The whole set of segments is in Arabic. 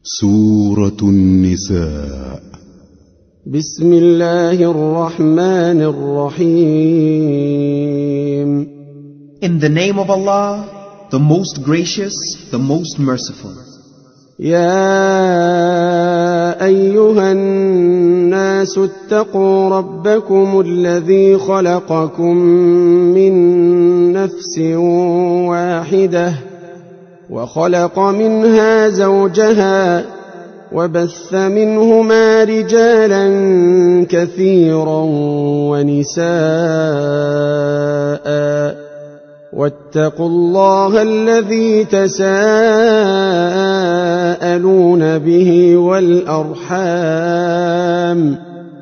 سورة النساء. بسم الله الرحمن الرحيم. In the name of Allah, the most gracious, the most merciful. يا أيها الناس اتقوا ربكم الذي خلقكم من نفس واحدة وخلق منها زوجها وبث منهما رجالا كثيرا ونساء واتقوا الله الذي تساءلون به والأرحام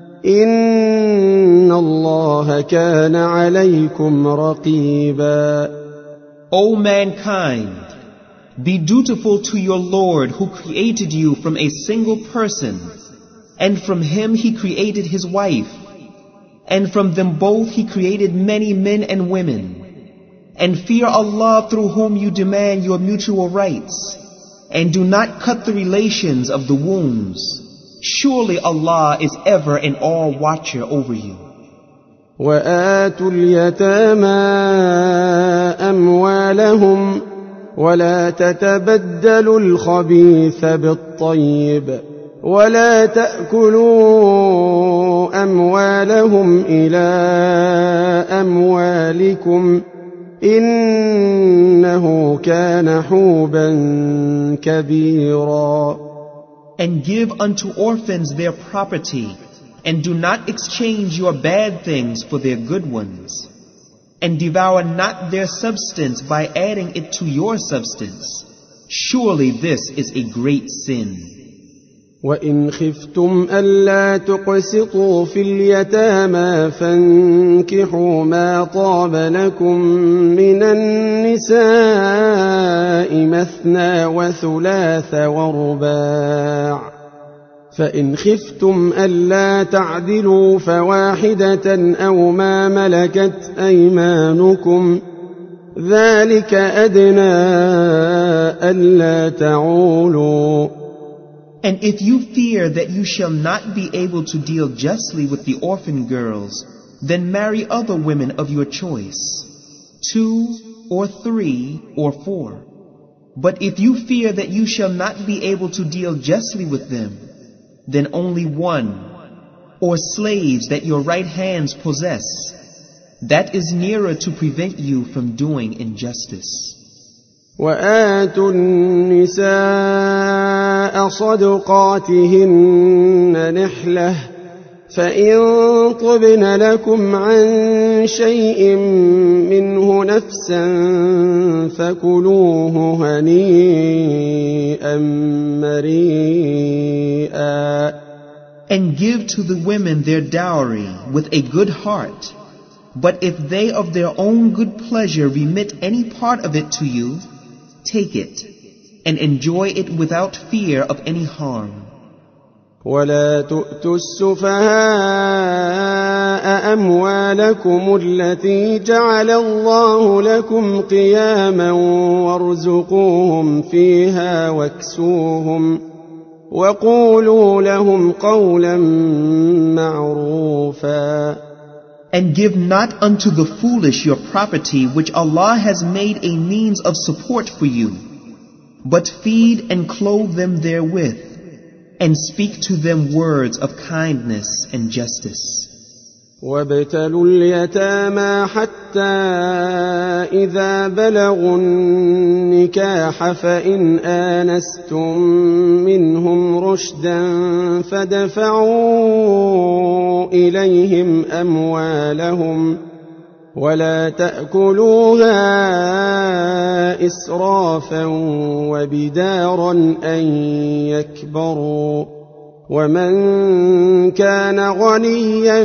إن الله كان عليكم رقيبا. O mankind, be dutiful to your Lord who created you from a single person, and from him he created his wife, and from them both he created many men and women. And fear Allah through whom you demand your mutual rights, and do not cut the relations of the wombs. Surely Allah is ever and all watcher over you. وآتوا اليتامى أموالهم ولا تتبدلوا الخبيث بالطيب ولا تأكلوا أموالهم إلى أموالكم إنه كان حوبا كبيرا. And give unto orphans their property, and do not exchange your bad things for their good ones. And devour not their substance by adding it to your substance. Surely this is a great sin. وإن خفتم ألا تقسطوا في اليتامى فانكحوا ما طاب لكم من النساء مثنى وثلاث ورباع فإن خفتم ألا تعدلوا فواحدة أو ما ملكت أيمانكم ذلك أدنى ألا تعولوا. And if you fear that you shall not be able to deal justly with the orphan girls, then marry other women of your choice, 2 or 3 or 4. But if you fear that you shall not be able to deal justly with them, then only 1, or slaves that your right hands possess. That is nearer to prevent you from doing injustice. وآتوا النساء صدقاتهن نحلة فإن طبن لكم عن شيء منه نفسا فكلوه هنيئا مريئا. And give to the women their dowry with a good heart. But if they of their own good pleasure remit any part of it to you, take it, and enjoy it without fear of any harm. ولا تؤتوا السفهاء أموالكم التي جعل الله لكم قياما وارزقوهم فيها واكسوهم وقولوا لهم قولا معروفا. And give not unto the foolish your property which Allah has made a means of support for you, but feed and clothe them therewith, and speak to them words of kindness and justice. وابتلوا اليتامى حتى إذا بلغوا النكاح فإن آنستم منهم رشدا فدفعوا إليهم أموالهم ولا تأكلوها إسرافا وبدارا أن يكبروا ومن كان غنيا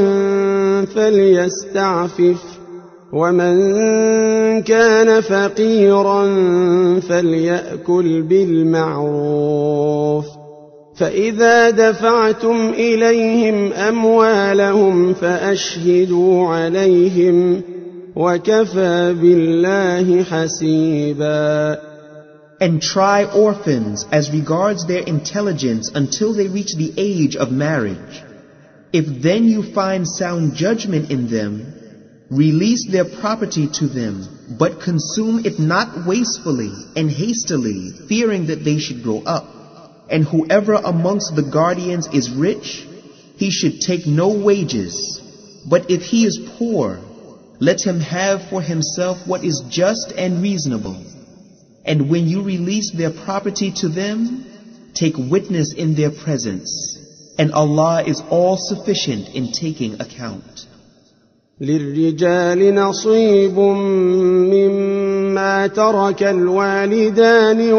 فليستعفف ومن كان فقيرا فليأكل بالمعروف فإذا دفعتم إليهم أموالهم فأشهدوا عليهم وكفى بالله حسيبا. And try orphans as regards their intelligence until they reach the age of marriage. If then you find sound judgment in them, release their property to them, but consume it not wastefully and hastily, fearing that they should grow up. And whoever amongst the guardians is rich, he should take no wages. But if he is poor, let him have for himself what is just and reasonable. And when you release their property to them, take witness in their presence. And Allah is all sufficient in taking account. للرجال نصيب مما ترك الوالدان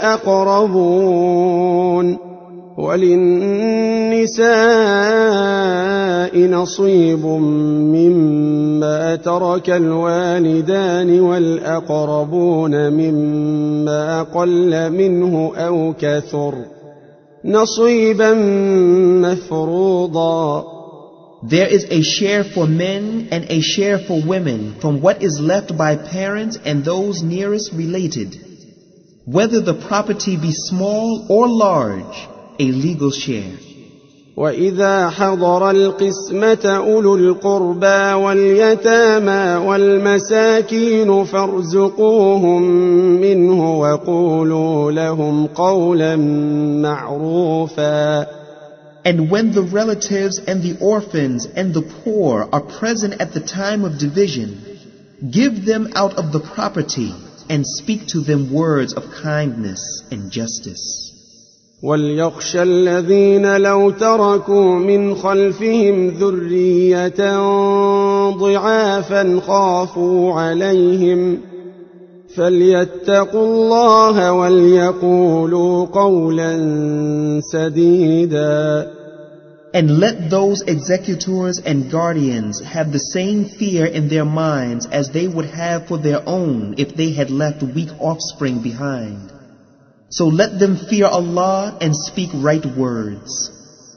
والأقربون وللنساء نصيب مما ترك الوالدان والأقربون مما قل منه أو كثر نصيبا مفروضا. There is a share for men and a share for women from what is left by parents and those nearest related, whether the property be small or large, a legal share. وَإِذَا حَضَرَ الْقِسْمَةَ أُولُو الْقُرْبَى وَالْيَتَامَى وَالْمَسَاكِينُ فَارْزُقُوهُم مِّنْهُ وَقُولُوا لَهُمْ قَوْلًا مَّعْرُوفًا. And when the relatives and the orphans and the poor are present at the time of division, give them out of the property and speak to them words of kindness and justice. وَلْيَخْشَ الَّذِينَ لَوْ تَرَكُوا مِنْ خَلْفِهِمْ ذُرِّيَّةً ضِعَافًا خَافُوا عَلَيْهِمْ فَلْيَتَّقُوا اللَّهَ وَلْيَقُولُوا قَوْلًا سَدِيدًا. And let those executors and guardians have the same fear in their minds as they would have for their own if they had left weak offspring behind. So let them fear Allah and speak right words.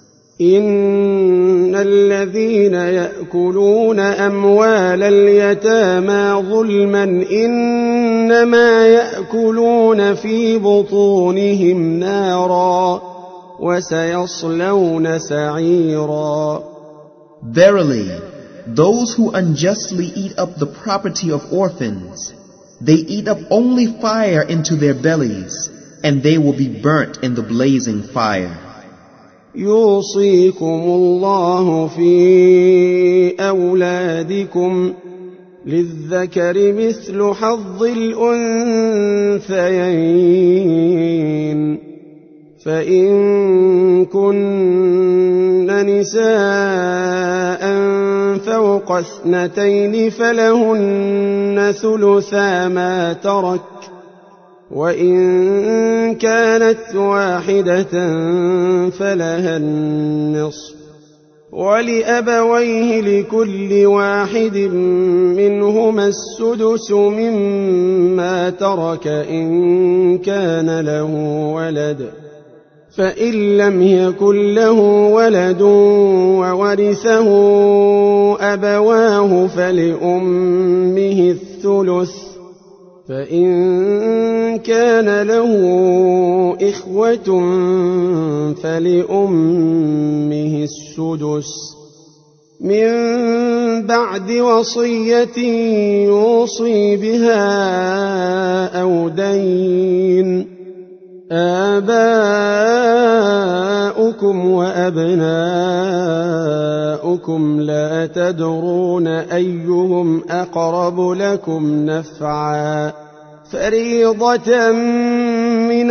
إن الذين يأكلون أموال اليتامى ظلما إنما يأكلون في بطونهم نارا وسيصلون سعيرا. Verily, those who unjustly eat up the property of orphans, they eat up only fire into their bellies, and they will be burnt in the blazing fire. يوصيكم الله في أولادكم للذكر مثل حظ الأنثيين فإن كن نساء فوق 2 فلهن ثلثا ما ترك وإن كانت واحدة فلها النصف ولأبويه لكل واحد منهما السدس مما ترك إن كان له ولد فإن لم يكن له ولد وورثه أبواه فلأمه الثلث فإن كان له إخوة فلأمه السدس من بعد وصية يوصي بها أو دين. آباؤكم وأبناؤكم لا تدرون أيهم أقرب لكم نفعا فريضة من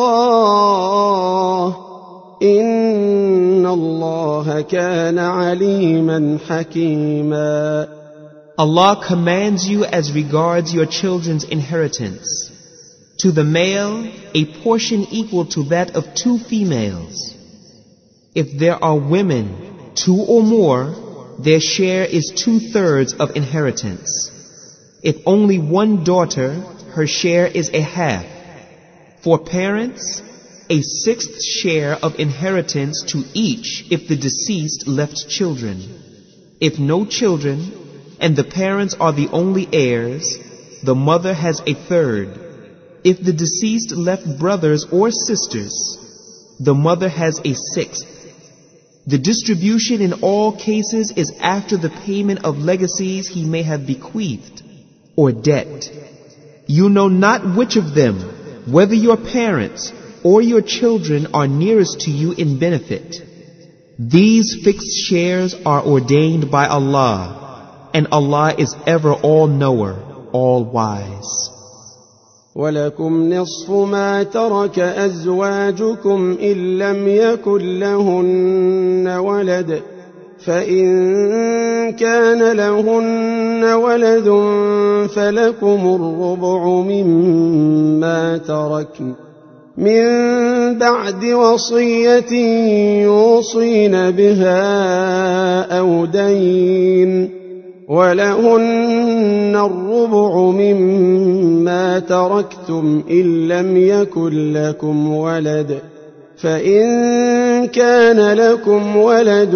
الله إن الله كان عليما حكيما. Allah commands you as regards your children's inheritance. To the male, a portion equal to that of 2 females. If there are women, 2 or more, their share is 2/3 of inheritance. If only one daughter, her share is a half. For parents, a 1/6 share of inheritance to each if the deceased left children. If no children, and the parents are the only heirs, the mother has a 1/3. If the deceased left brothers or sisters, the mother has a sixth. The distribution in all cases is after the payment of legacies he may have bequeathed or debt. You know not which of them, whether your parents or your children, are nearest to you in benefit. These fixed shares are ordained by Allah, and Allah is ever all-knower, all-wise. ولكم نصف ما ترك أزواجكم إن لم يكن لهن ولد فإن كان لهن ولد فلكم الربع مما تركن من بعد وصية يوصين بها أو دين ولهن الربع مما تركتم إن لم يكن لكم ولد فإن كان لكم ولد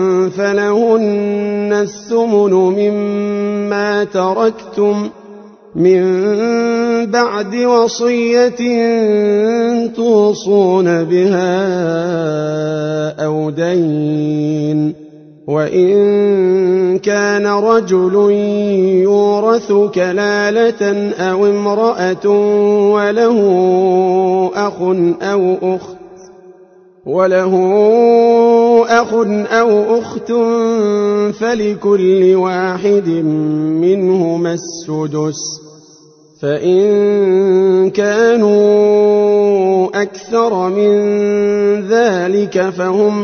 فلهن الثمن مما تركتم من بعد وصية توصون بها أو دين وإن كان رجل يورث كلالة أو امرأة وله أخ أو أخت فلكل واحد منهما السدس فإن كانوا أكثر من ذلك فهم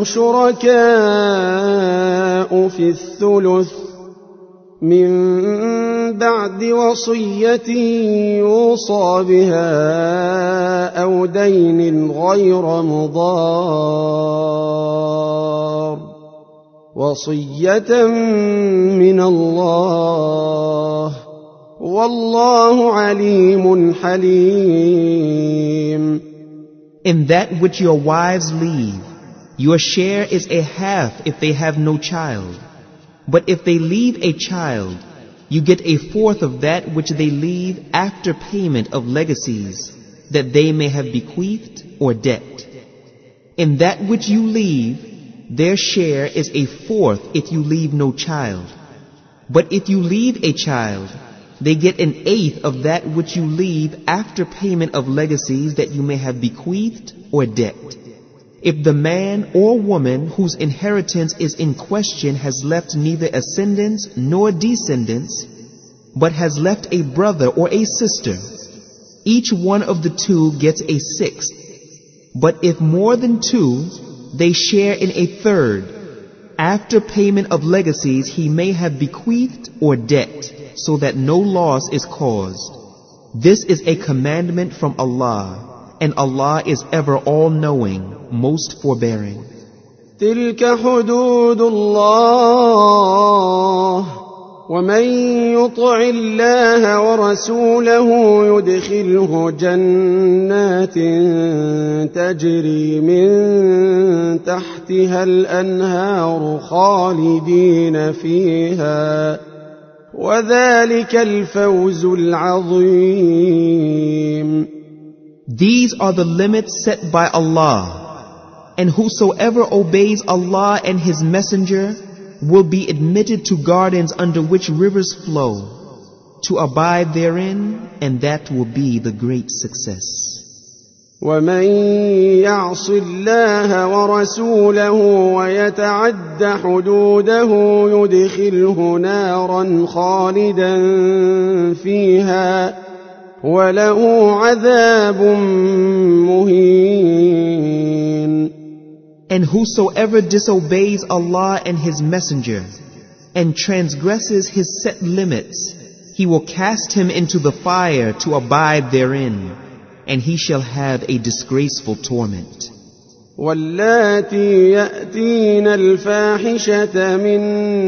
شركاء في الثلث من بعد وصية يوصى بها أو دين غير مضار وصية من الله والله عليم حليم. In that which your wives leave, your share is a half if they have no child. But if they leave a child, you get a fourth of that which they leave after payment of legacies that they may have bequeathed or debt. In that which you leave, their share is a fourth if you leave no child. But if you leave a child, they get an eighth of that which you leave after payment of legacies that you may have bequeathed or debt. If the man or woman whose inheritance is in question has left neither ascendants nor descendants, but has left a brother or a sister, each one of the two gets a sixth. But if more than two, they share in a third, after payment of legacies he may have bequeathed or debt, so that no loss is caused. This is a commandment from Allah, and Allah is ever all-knowing, most forbearing. تلك حدود الله ومن يطع الله ورسوله يدخله جنات تجري من تحتها الأنهار خالدين فيها وذلك الفوز العظيم. These are the limits set by Allah, and whosoever obeys Allah and His Messenger will be admitted to gardens under which rivers flow, to abide therein, and that will be the great success. ومن يعص الله ورسوله ويتعد حدوده يدخله نارا خالدا فيها وله عذاب مهين. And whosoever disobeys Allah and His Messenger and transgresses His set limits, He will cast him into the fire to abide therein, and he shall have a disgraceful torment. واللاتي يأتين الفاحشة من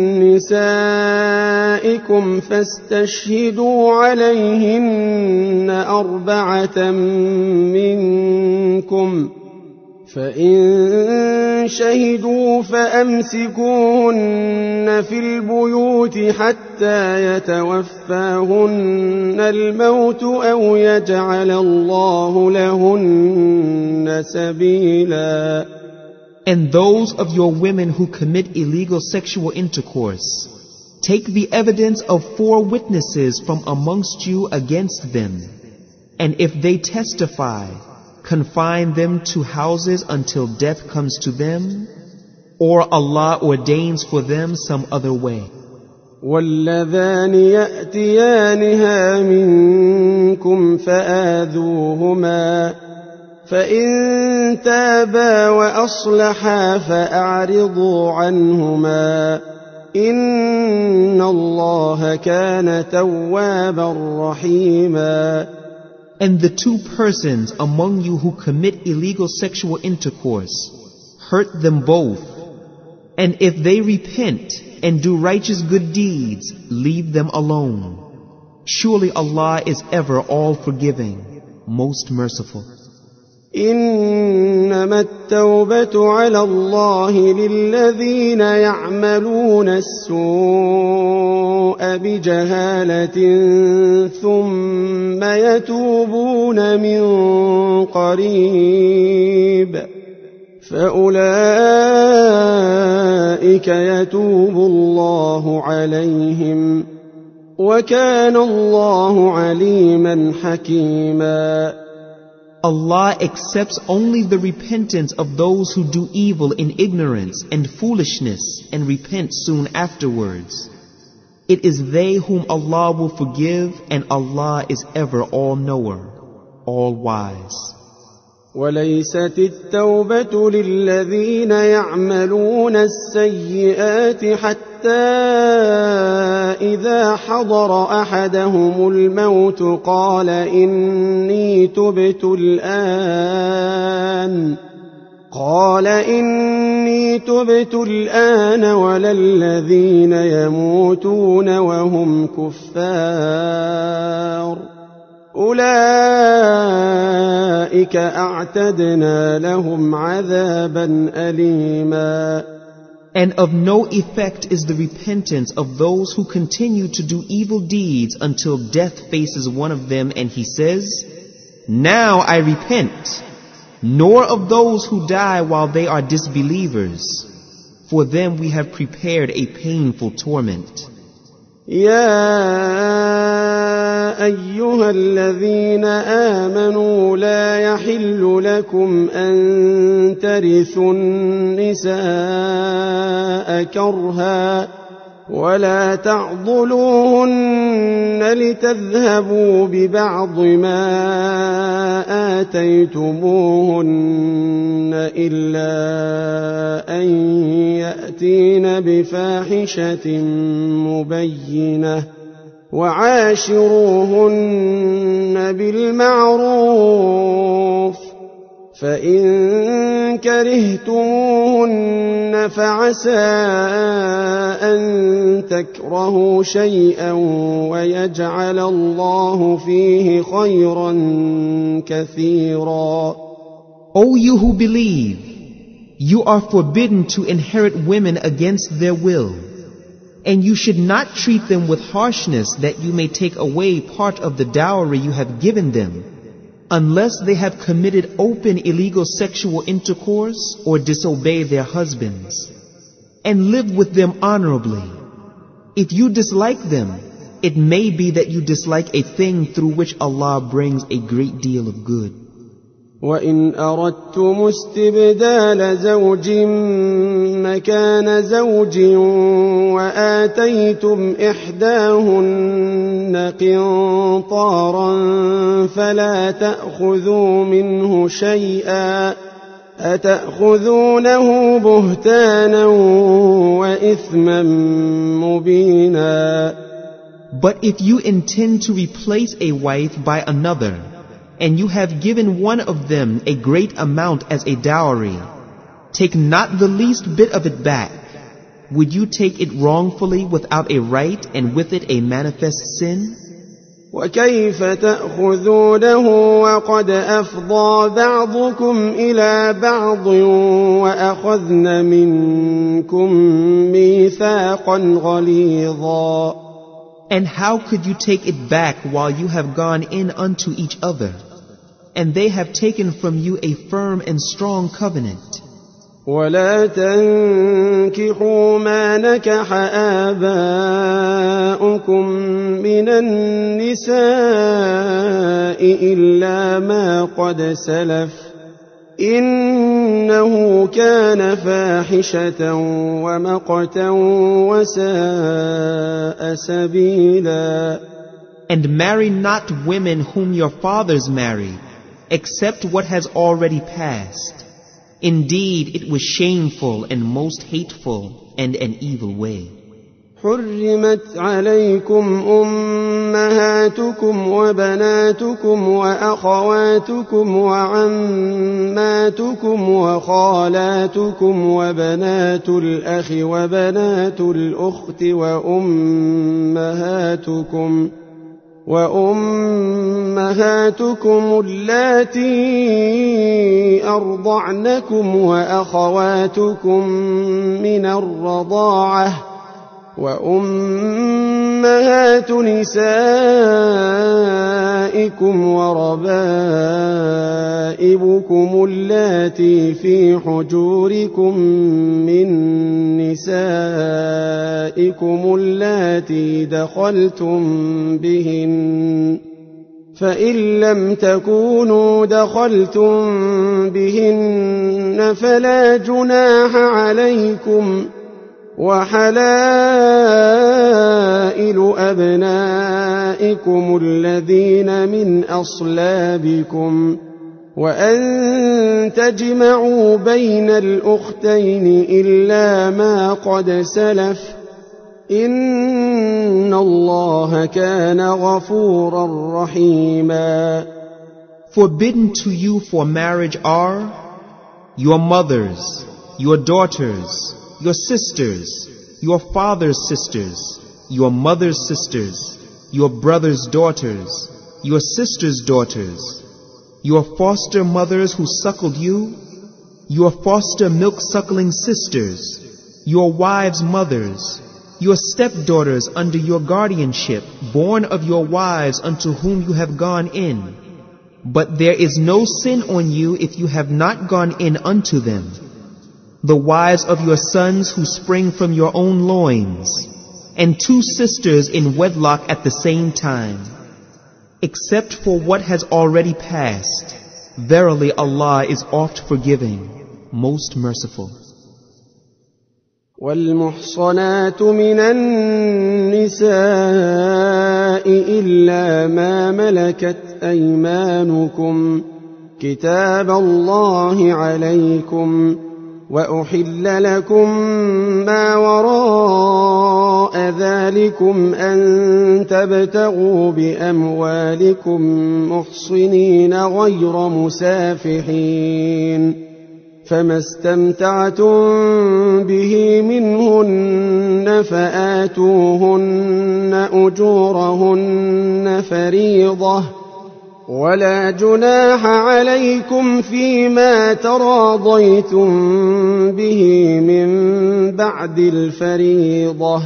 نسائكم فاستشهدوا عليهن 4 منكم فإن شهدوا فأمسكوهن في البيوت حتى يتوفاهن الموت أو يجعل الله لهن سبيلا. And those of your women who commit illegal sexual intercourse, take the evidence of 4 witnesses from amongst you against them, and if they testify, confine them to houses until death comes to them, or Allah ordains for them some other way. واللذان يأتيانها منكم فآذوهما فإن تابا وأصلحا فأعرضوا عنهما إن الله كان توابا رحيما. And the 2 persons among you who commit illegal sexual intercourse, hurt them both. And if they repent and do righteous good deeds, leave them alone. Surely Allah is ever all forgiving, most merciful. إنما التوبة على الله للذين يعملون السوء بجهالة ثم يتوبون من قريب فأولئك يتوب الله عليهم وكان الله عليما حكيما. Allah accepts only the repentance of those who do evil in ignorance and foolishness and repent soon afterwards. It is they whom Allah will forgive, and Allah is ever all-knower, all-wise. وليست التوبة للذين يعملون السيئات حتى إذا حضر أحدهم الموت قال إني تبت الآن ولا الذين يموتون وهم كفار أولئك أعتدنا لهم عذابا أليما. And of no effect is the repentance of those who continue to do evil deeds until death faces one of them and he says, "Now I repent," nor of those who die while they are disbelievers. For them we have prepared a painful torment. يا أيها الذين آمنوا لا يحل لكم أن ترثوا النساء كرها ولا تعضلوهن لتذهبوا ببعض ما آتيتموهن إلا أن يأتين بفاحشة مبينة وعاشروهن بالمعروف فإن كرهتموهن فعسى أن تكرهوا شيئا ويجعل الله فيه خيرا كثيرا. O you who believe, you are forbidden to inherit women against their will, and you should not treat them with harshness that you may take away part of the dowry you have given them, unless they have committed open illegal sexual intercourse or disobey their husbands, and live with them honorably. If you dislike them, it may be that you dislike a thing through which Allah brings a great deal of good. وَإِنْ أَرَدْتُمُ اسْتِبْدَالَ زَوْجٍ مَكَانَ زَوْجٍ وَآتَيْتُمْ إِحْدَاهُنَّ قِنطَارًا فَلَا تَأْخُذُوا مِنْهُ شَيْئًا أَتَأْخُذُونَهُ بُهْتَانًا وَإِثْمًا مُبِينًا. But if you intend to replace a wife by another, and you have given one of them a great amount as a dowry, take not the least bit of it back. Would you take it wrongfully without a right and with it a manifest sin? وَكَيْفَ تَأْخُذُونَهُ وَقَدْ أَفْضَى بَعْضُكُمْ إِلَى بَعْضٍ وأخذن منكم ميثاقا غليظا. And how could you take it back while you have gone in unto each other, and they have taken from you a firm and strong covenant? ولا تنكحوا ما نكح آباؤكم من النساء إلا ما قد سلف إنه كان فاحشة ومقتا وساء سبيلا. And marry not women whom your fathers married, except what has already passed. Indeed, it was shameful and most hateful and an evil way. حرمت عليكم أمهاتكم وبناتكم وأخواتكم وعماتكم وخالاتكم وبنات الأخ وبنات الأخت وأمهاتكم اللاتي أرضعنكم وأخواتكم من الرضاعة وأمهات نسائكم وربائبكم اللاتي في حجوركم من نسائكم اللاتي دخلتم بهن، فإن لم تكونوا دخلتم بهن فلا جناح عليكم، وحلائل أبنائكم الذين من أصلابكم، وأن تجمعوا بين الأختين إلا ما قد سلف إن الله كان غفورا رحيما. Forbidden to you for marriage are your mothers, your daughters, your sisters, your father's sisters, your mother's sisters, your brother's daughters, your sister's daughters, your foster mothers who suckled you, your foster milk-suckling sisters, your wives' mothers, your stepdaughters under your guardianship, born of your wives unto whom you have gone in. But there is no sin on you if you have not gone in unto them. The wives of your sons who spring from your own loins, and two sisters in wedlock at the same time, except for what has already passed. Verily Allah is oft forgiving, most merciful. والمحصنات من النساء إلا ما ملكت أيمانكم كتاب الله عليكم، وأحل لكم ما وراء ذلكم أن تبتغوا بأموالكم محصنين غير مسافحين، فما استمتعتم به منهن فآتوهن أجورهن فريضة، ولا جناح عليكم فيما تراضيتم به من بعد الفريضة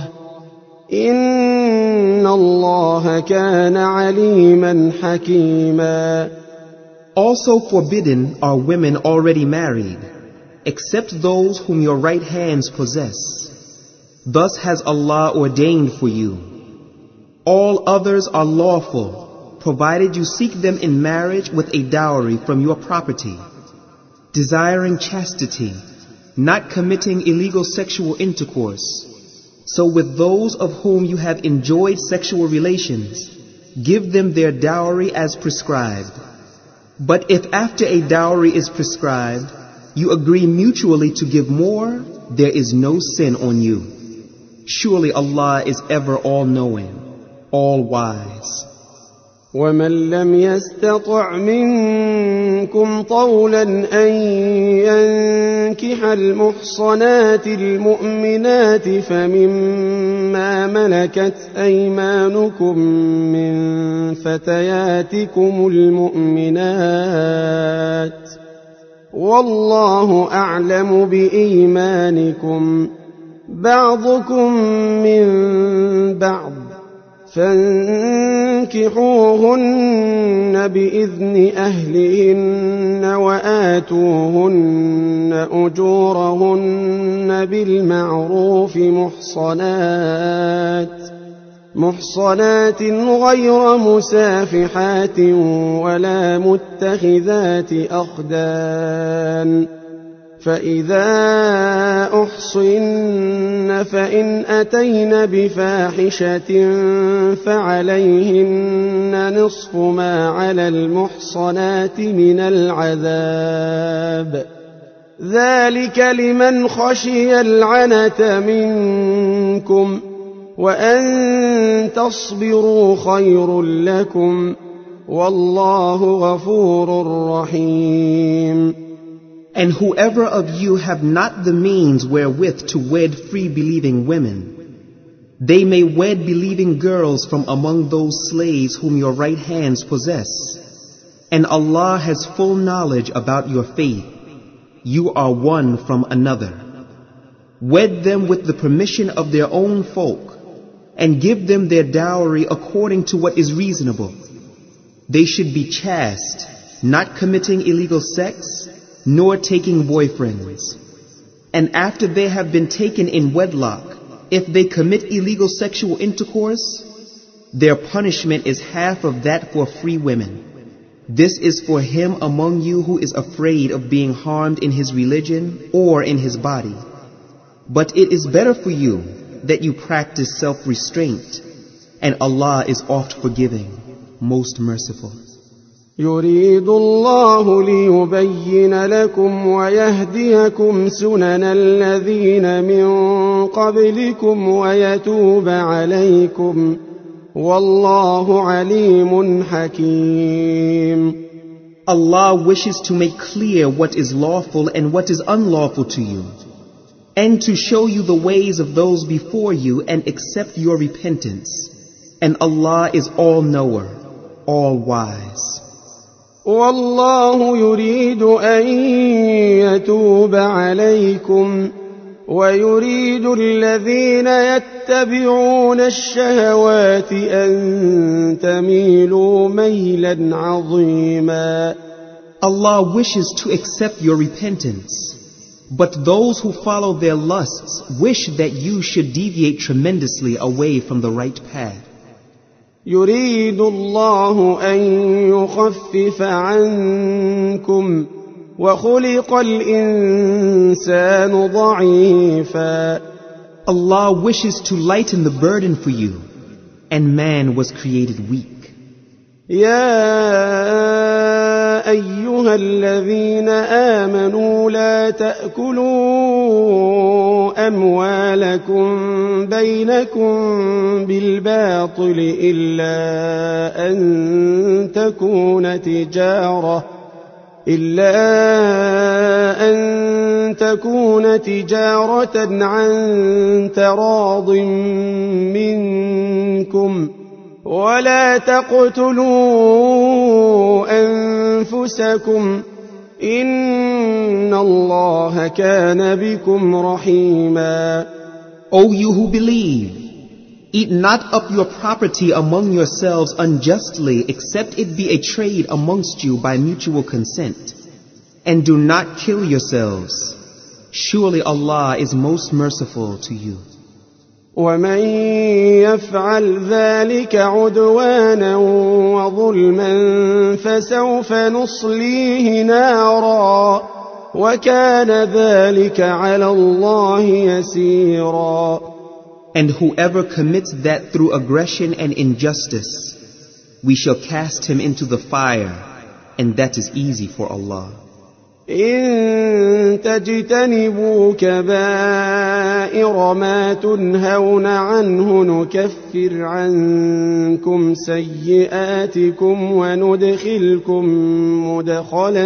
إن الله كان عليما حكيما. Also forbidden are women already married, except those whom your right hands possess. Thus has Allah ordained for you. All others are lawful, provided you seek them in marriage with a dowry from your property, desiring chastity, not committing illegal sexual intercourse. So with those of whom you have enjoyed sexual relations, give them their dowry as prescribed. But if after a dowry is prescribed, you agree mutually to give more, there is no sin on you. Surely Allah is ever all-knowing, all-wise. ومن لم يستطع منكم طولا أن ينكح المحصنات المؤمنات فمما ملكت أيمانكم من فتياتكم المؤمنات والله أعلم بإيمانكم بعضكم من بعض فانكحوهن بإذن أهلهن وآتوهن أجورهن بالمعروف محصنات غير مسافحات ولا متخذات أخدان فإذا أحصن فإن أتين بفاحشة فعليهن نصف ما على المحصنات من العذاب ذلك لمن خشي العنة منكم وأن تصبروا خير لكم والله غفور رحيم. And whoever of you have not the means wherewith to wed free believing women, they may wed believing girls from among those slaves whom your right hands possess. And Allah has full knowledge about your faith. You are one from another. Wed them with the permission of their own folk, and give them their dowry according to what is reasonable. They should be chaste, not committing illegal sex, nor taking boyfriends. And after they have been taken in wedlock, if they commit illegal sexual intercourse, their punishment is half of that for free women. This is for him among you who is afraid of being harmed in his religion or in his body. But it is better for you that you practice self-restraint, and Allah is oft forgiving, most merciful. يريد الله ليبين لكم ويهديكم سنن الذين من قبلكم ويتوب عليكم والله عليم حكيم. Allah wishes to make clear what is lawful and what is unlawful to you, and to show you the ways of those before you and accept your repentance. And Allah is all-knower, all-wise. والله يريد أن يتوب عليكم ويريد الذين يتبعون الشهوات أن تميلوا ميلا عظيما. Allah wishes to accept your repentance, but those who follow their lusts wish that you should deviate tremendously away from the right path. يريد الله أن يخفف عنكم وخلق الإنسان ضعيفا. Allah wishes to lighten the burden for you, and man was created weak. يا أيها الذين آمنوا لا تأكلوا أموالكم بينكم بالباطل إلا أن تكون تجارة عن تراض منكم ولا تقتلوا أنفسكم إن الله كان بكم رحيما. O you who believe, eat not up your property among yourselves unjustly except it be a trade amongst you by mutual consent. And do not kill yourselves. Surely Allah is most merciful to you. ومن يفعل ذلك عدوانا وظلما فسوف نصليه نارا وكان ذلك على الله يسيرا. And whoever commits that through aggression and injustice, we shall cast him into the fire, and that is easy for Allah. إن تجتنبوا كبائر ما تنهون عنه نكفر عنكم سيئاتكم وندخلكم مدخلا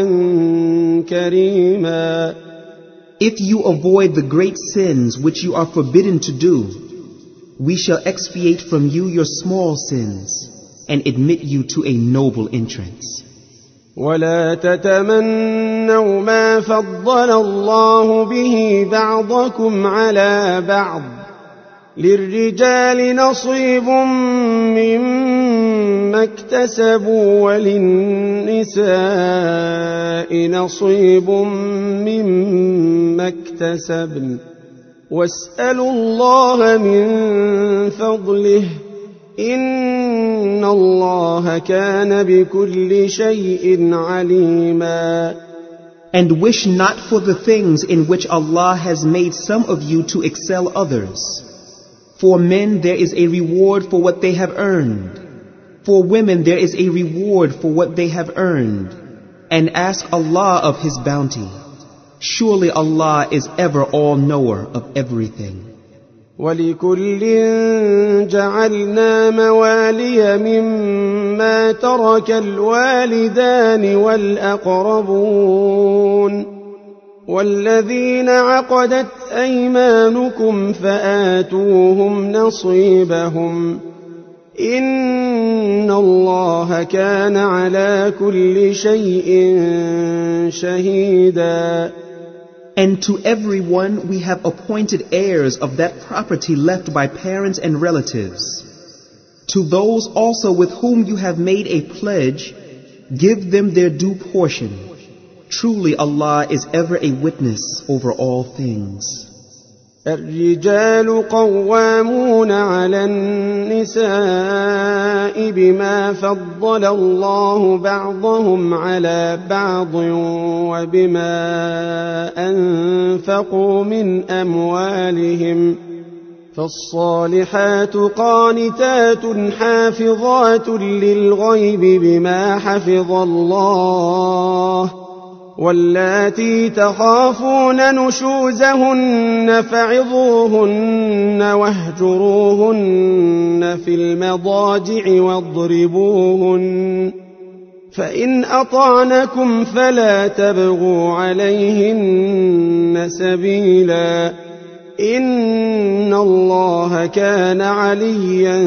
كريما. If you avoid the great sins which you are forbidden to do, we shall expiate from you your small sins and admit you to a noble entrance. ولا تتمنوا ما فضل الله به بعضكم على بعض للرجال نصيب مما اكتسبوا وللنساء نصيب مما اكتسبن واسألوا الله من فضله إن الله كان بكل شيء عليما. And wish not for the things in which Allah has made some of you to excel others. For men there is a reward for what they have earned. For women there is a reward for what they have earned. And ask Allah of His bounty. Surely Allah is ever all-knower of everything. وَلِكُلٍّ جَعَلْنَا مَوَالِيَ مِمَّا تَرَكَ الْوَالِدَانِ وَالْأَقْرَبُونَ وَالَّذِينَ عَقَدَتْ أَيْمَانُكُمْ فَآتُوهُمْ نَصِيبَهُمْ إِنَّ اللَّهَ كَانَ عَلَى كُلِّ شَيْءٍ شَهِيدًا. And to everyone we have appointed heirs of that property left by parents and relatives. To those also with whom you have made a pledge, give them their due portion. Truly Allah is ever a witness over all things. الرجال قوامون على النساء بما فضل الله بعضهم على بعض وبما أنفقوا من أموالهم فالصالحات قانتات حافظات للغيب بما حفظ الله واللاتي تخافون نشوزهن فعظوهن واهجروهن في المضاجع واضربوهن فإن أطعنكم فلا تبغوا عليهن سبيلا إن الله كان عليا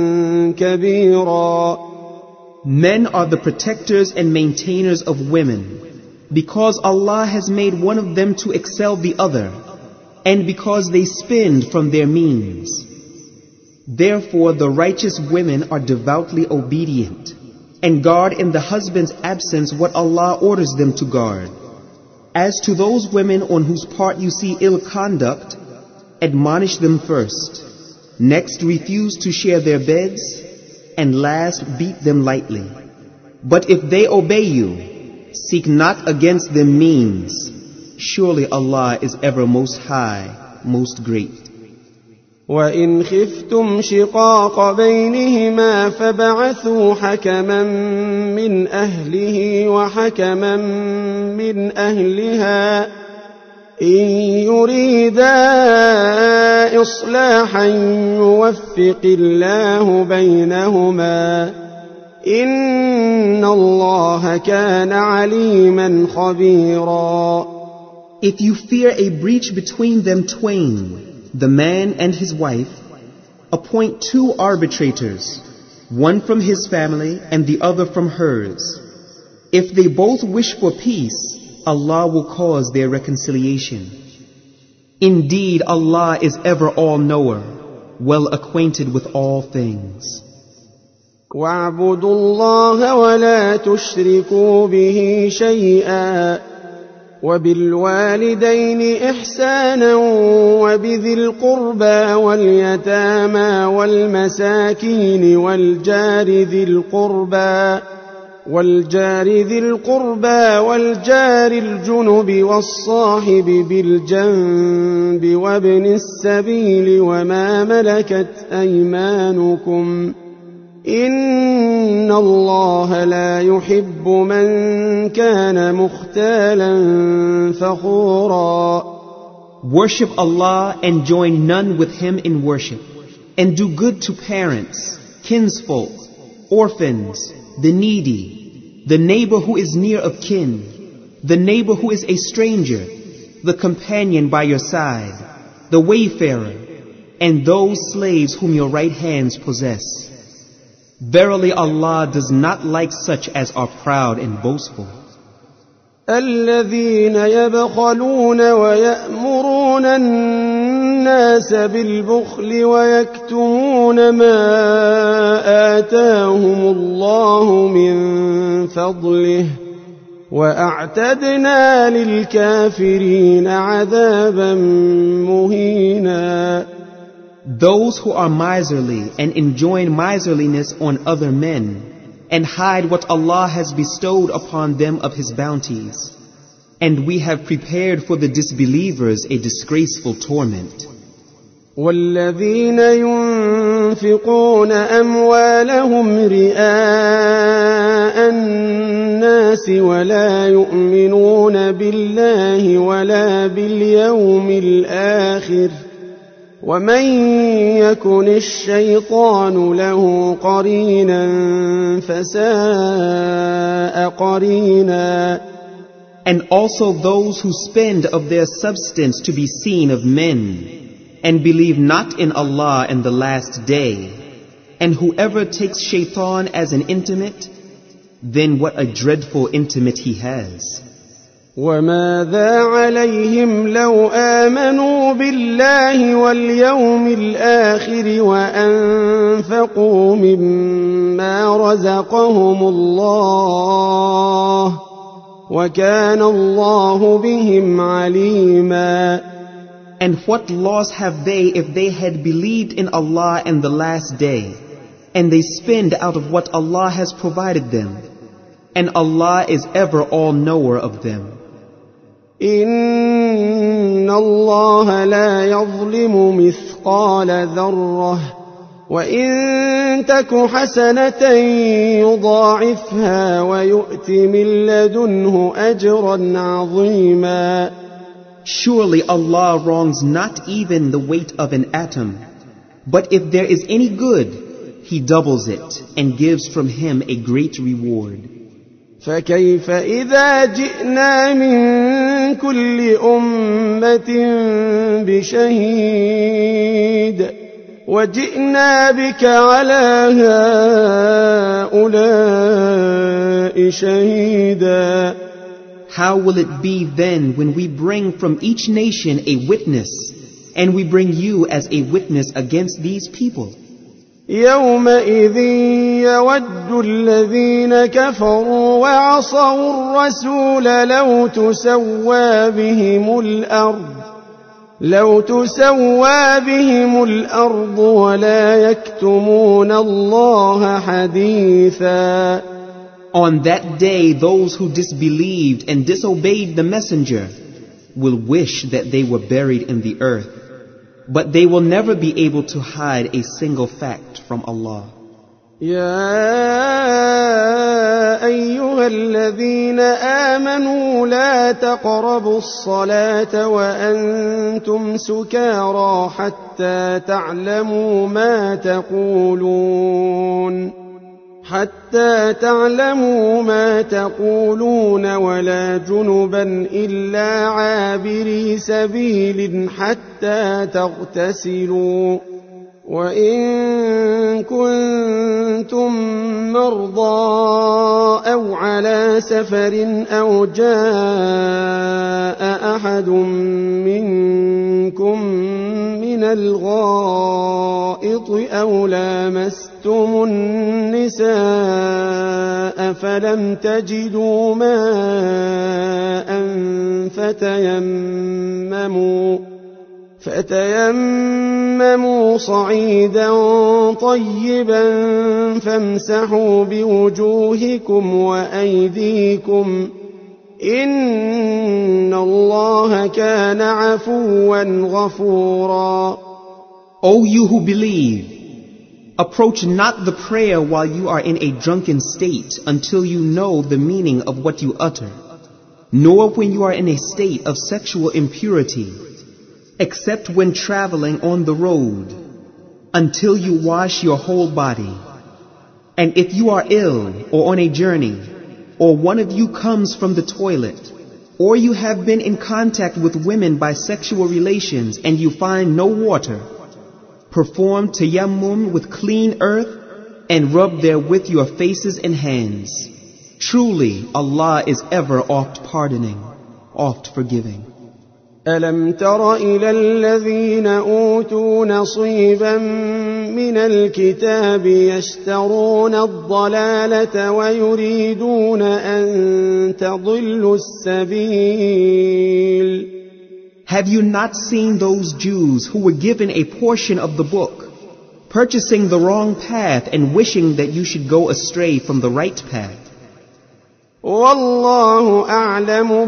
كبيرا. Men are the protectors and maintainers of women, because Allah has made one of them to excel the other, and because they spend from their means. Therefore the righteous women are devoutly obedient, and guard in the husband's absence what Allah orders them to guard. As to those women on whose part you see ill conduct, admonish them first, next refuse to share their beds, and last beat them lightly. But if they obey you, seek not against them means. Surely Allah is ever most high, most great. وَإِنْ خِفْتُمْ شِقَاقَ بَيْنِهِمَا فَابْعَثُوا حَكَمًا مِّنْ أَهْلِهِ وَحَكَمًا مِّنْ أَهْلِهَا إِنْ يُرِيدَا إِصْلَاحًا يُوَفِّقِ اللَّهُ بَيْنَهُمَا إِنَّ اللَّهَ كَانَ عَلِيمًا خَبِيرًا. If you fear a breach between them twain, the man and his wife, appoint two arbitrators, one from his family and the other from hers. If they both wish for peace, Allah will cause their reconciliation. Indeed, Allah is ever all-knower, well acquainted with all things. وَاعْبُدُوا اللَّهَ وَلَا تُشْرِكُوا بِهِ شَيْئًا وَبِالْوَالِدَيْنِ إِحْسَانًا وَبِذِي الْقُرْبَى وَالْيَتَامَى وَالْمَسَاكِينِ وَالْجَارِ ذِي الْقُرْبَى وَالْجَارِ الْجُنُبِ وَالصَّاحِبِ بِالْجَنبِ وَابْنِ السَّبِيلِ وَمَا مَلَكَتْ أَيْمَانُكُمْ إِنَّ اللَّهَ لَا يُحِبُّ مَنْ كَانَ مُخْتَالًا فَخُورًا. Worship Allah and join none with Him in worship, and do good to parents, kinsfolk, orphans, the needy, the neighbor who is near of kin, the neighbor who is a stranger, the companion by your side, the wayfarer, and those slaves whom your right hands possess. Verily Allah does not like such as are proud and boastful. الذين يبخلون ويأمرون الناس بالبخل ويكتمون ما آتاهم الله من فضله وأعتدنا للكافرين عذابا مهينا. Those who are miserly and enjoin miserliness on other men and hide what Allah has bestowed upon them of His bounties. And we have prepared for the disbelievers a disgraceful torment. والذين ينفقون أموالهم رئاء الناس ولا يؤمنون بالله ولا باليوم الآخر ومن يكن الشيطان له قرينا فساء قرينا. And also those who spend of their substance to be seen of men and believe not in Allah and the last day, and whoever takes shaitan as an intimate, then what a dreadful intimate he has. وماذا عليهم لو آمنوا بالله واليوم الآخر وأنفقوا مما رزقهم الله وكان الله بهم عليما. And what loss have they if they had believed in Allah and the last day, and they spend out of what Allah has provided them, and Allah is ever all-knower of them. إن الله لا يظلم مثقال ذرة وإن تك حسنة يضاعفها ويؤت من لدنه أجرا عظيما. Surely Allah wrongs not even the weight of an atom, but if there is any good, He doubles it and gives from Him a great reward. فكيف إذا جئنا من كل أمة بشهيد وجئنا بك على هؤلاء شهيدا. How will it be then when we bring from each nation a witness, and we bring you as a witness against these people? يومئذ يود الذين كفروا وعصوا الرسول لو تسوى بهم الأرض ولا يكتمون الله حديثا. On that day, those who disbelieved and disobeyed the messenger will wish that they were buried in the earth, but they will never be able to hide a single fact from Allah. يا أيها الذين آمنوا لا تقربوا الصلاة وأنتم سكارى حتى تعلموا ما تقولون ولا جنبا إلا عابري سبيل حتى تغتسلوا وإن كنتم مرضى أو على سفر أو جاء أحد منكم من الغائط أو لامستم النساء فلم تجدوا ماء فتيمموا صعيدا طيبا فامسحوا بوجوهكم وأيديكم إن الله كان عفوا غفورا. O you who believe, approach not the prayer while you are in a drunken state until you know the meaning of what you utter, nor when you are in a state of sexual impurity, except when traveling on the road, until you wash your whole body. And if you are ill or on a journey, or one of you comes from the toilet, or you have been in contact with women by sexual relations and you find no water, perform tayammum with clean earth and rub therewith your faces and hands. Truly, Allah is ever oft pardoning, oft forgiving. ألم تر إلى الذين أوتوا نصيبا من الكتاب يشترون الضلالة ويريدون أن تضلوا السبيل. Have you not seen those Jews who were given a portion of the book, purchasing the wrong path and wishing that you should go astray from the right path? والله أعلم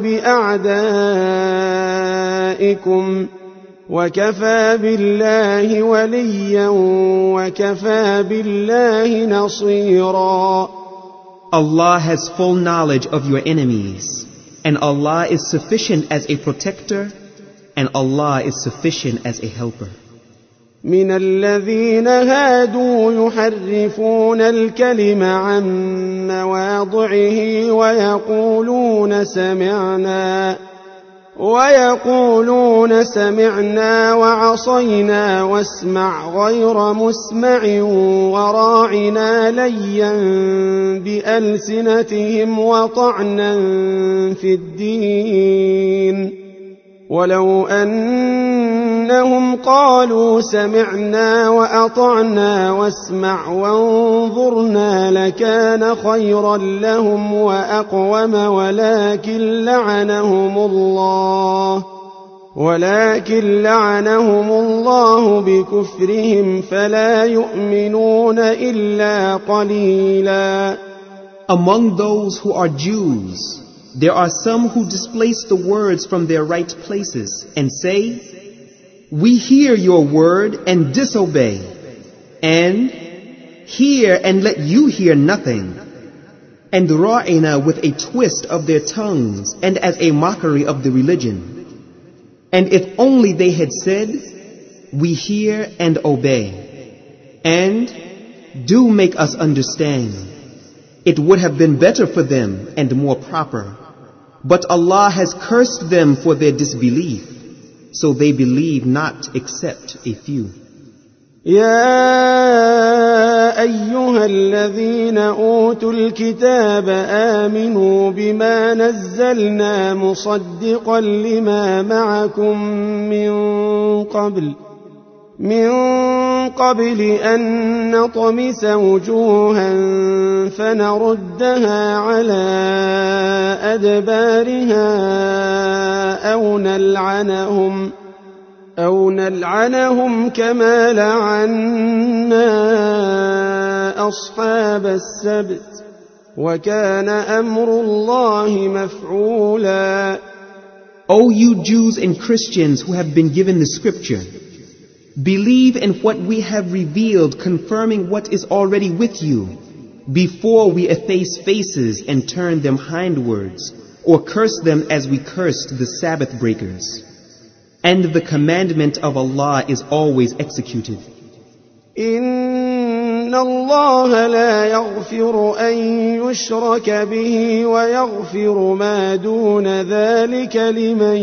بأعدائكم وكفى بالله وليا وكفى بالله نصيرا. Allah has full knowledge of your enemies, and Allah is sufficient as a protector, and Allah is sufficient as a helper. من الذين هادوا يحرفون الكلم عن مواضعه ويقولون سمعنا وعصينا واسمع غير مسمع وراعنا ليا بألسنتهم وطعنا في الدين. ولو أنهم قالوا سمعنا وأطعنا واسمع وانظرنا لكان خيرا لهم وأقوم ولكن لعنهم الله بكفرهم فلا يؤمنون إلا قليلا. Among those who are Jews, there are some who displace the words from their right places and say, "We hear your word and disobey," and "Hear and let you hear nothing," and ra'ina with a twist of their tongues and as a mockery of the religion. And if only they had said, "We hear and obey," and "Do make us understand," it would have been better for them and more proper. But Allah has cursed them for their disbelief, so they believe not except a few. يا أيها الذين أوتوا الكتاب آمنوا بما نزلنا مصدقا لما معكم من قبل أن نطمس وجوها فنردها على أدبارها أو نلعنهم كما لعنا أصحاب السبت وكان أمر الله مفعولا. O you Jews and Christians who have been given the scripture, believe in what we have revealed, confirming what is already with you, before we efface faces and turn them hindwards, or curse them as we cursed the Sabbath breakers. And the commandment of Allah is always executed. إن الله لا يغفر أن يشرك به ويغفر ما دون ذلك لمن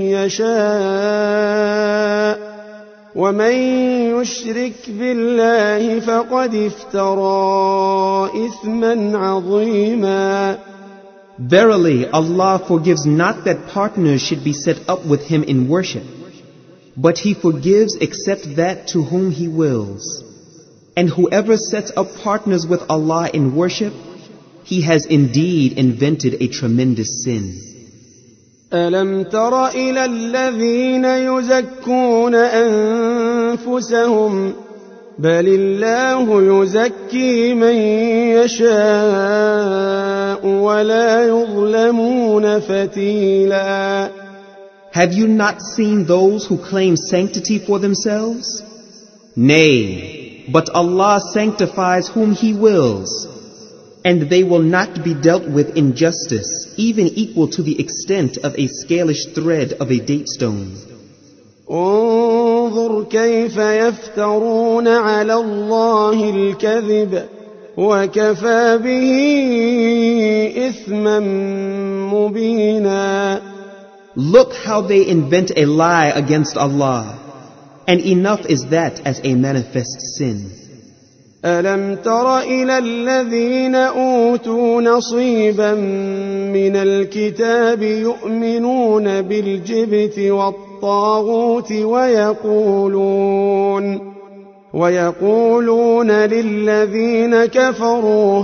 يشاء ومن يشرك بالله فقد افترى إثما عظيما. Verily, Allah forgives not that partners should be set up with Him in worship, but He forgives except that to whom He wills. And whoever sets up partners with Allah in worship, he has indeed invented a tremendous sin. ألم تر إلى الذين يزكون أنفسهم بل الله يزكي من يشاء ولا يظلمون فتيلا. Have you not seen those who claim sanctity for themselves? Nay, but Allah sanctifies whom He wills, and they will not be dealt with injustice, even equal to the extent of a scalish thread of a date stone. انظر كيف يفترون على الله الكذب وكفى به إثما مبينا. Look how they invent a lie against Allah, and enough is that as a manifest sin. ألم تر إلى الذين أوتوا نصيبا من الكتاب يؤمنون بالجبت والطاغوت ويقولون للذين كفروا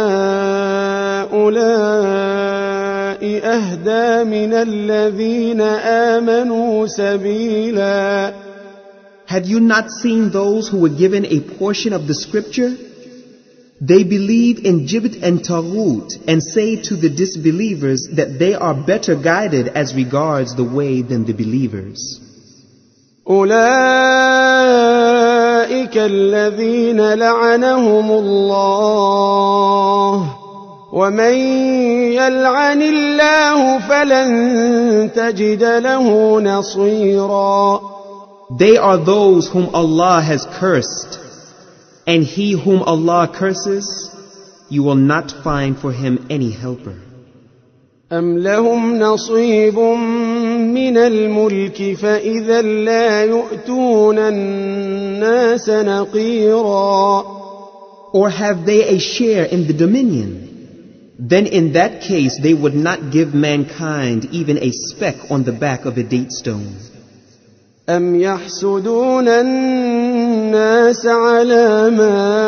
هؤلاء أهدى من الذين آمنوا سبيلا. Have you not seen those who were given a portion of the scripture? They believe in Jibit and Taghut and say to the disbelievers that they are better guided as regards the way than the believers. أولئك الذين لعنهم الله ومن يلعن الله فلن تجد له نصيرا. They are those whom Allah has cursed, and he whom Allah curses, you will not find for him any helper. أم لهم نصيب من الملك فإذا لا يؤتون الناس نقيرا. Or have they a share in the dominion? Then in that case they would not give mankind even a speck on the back of a date stone. أم يحسدون الناس على ما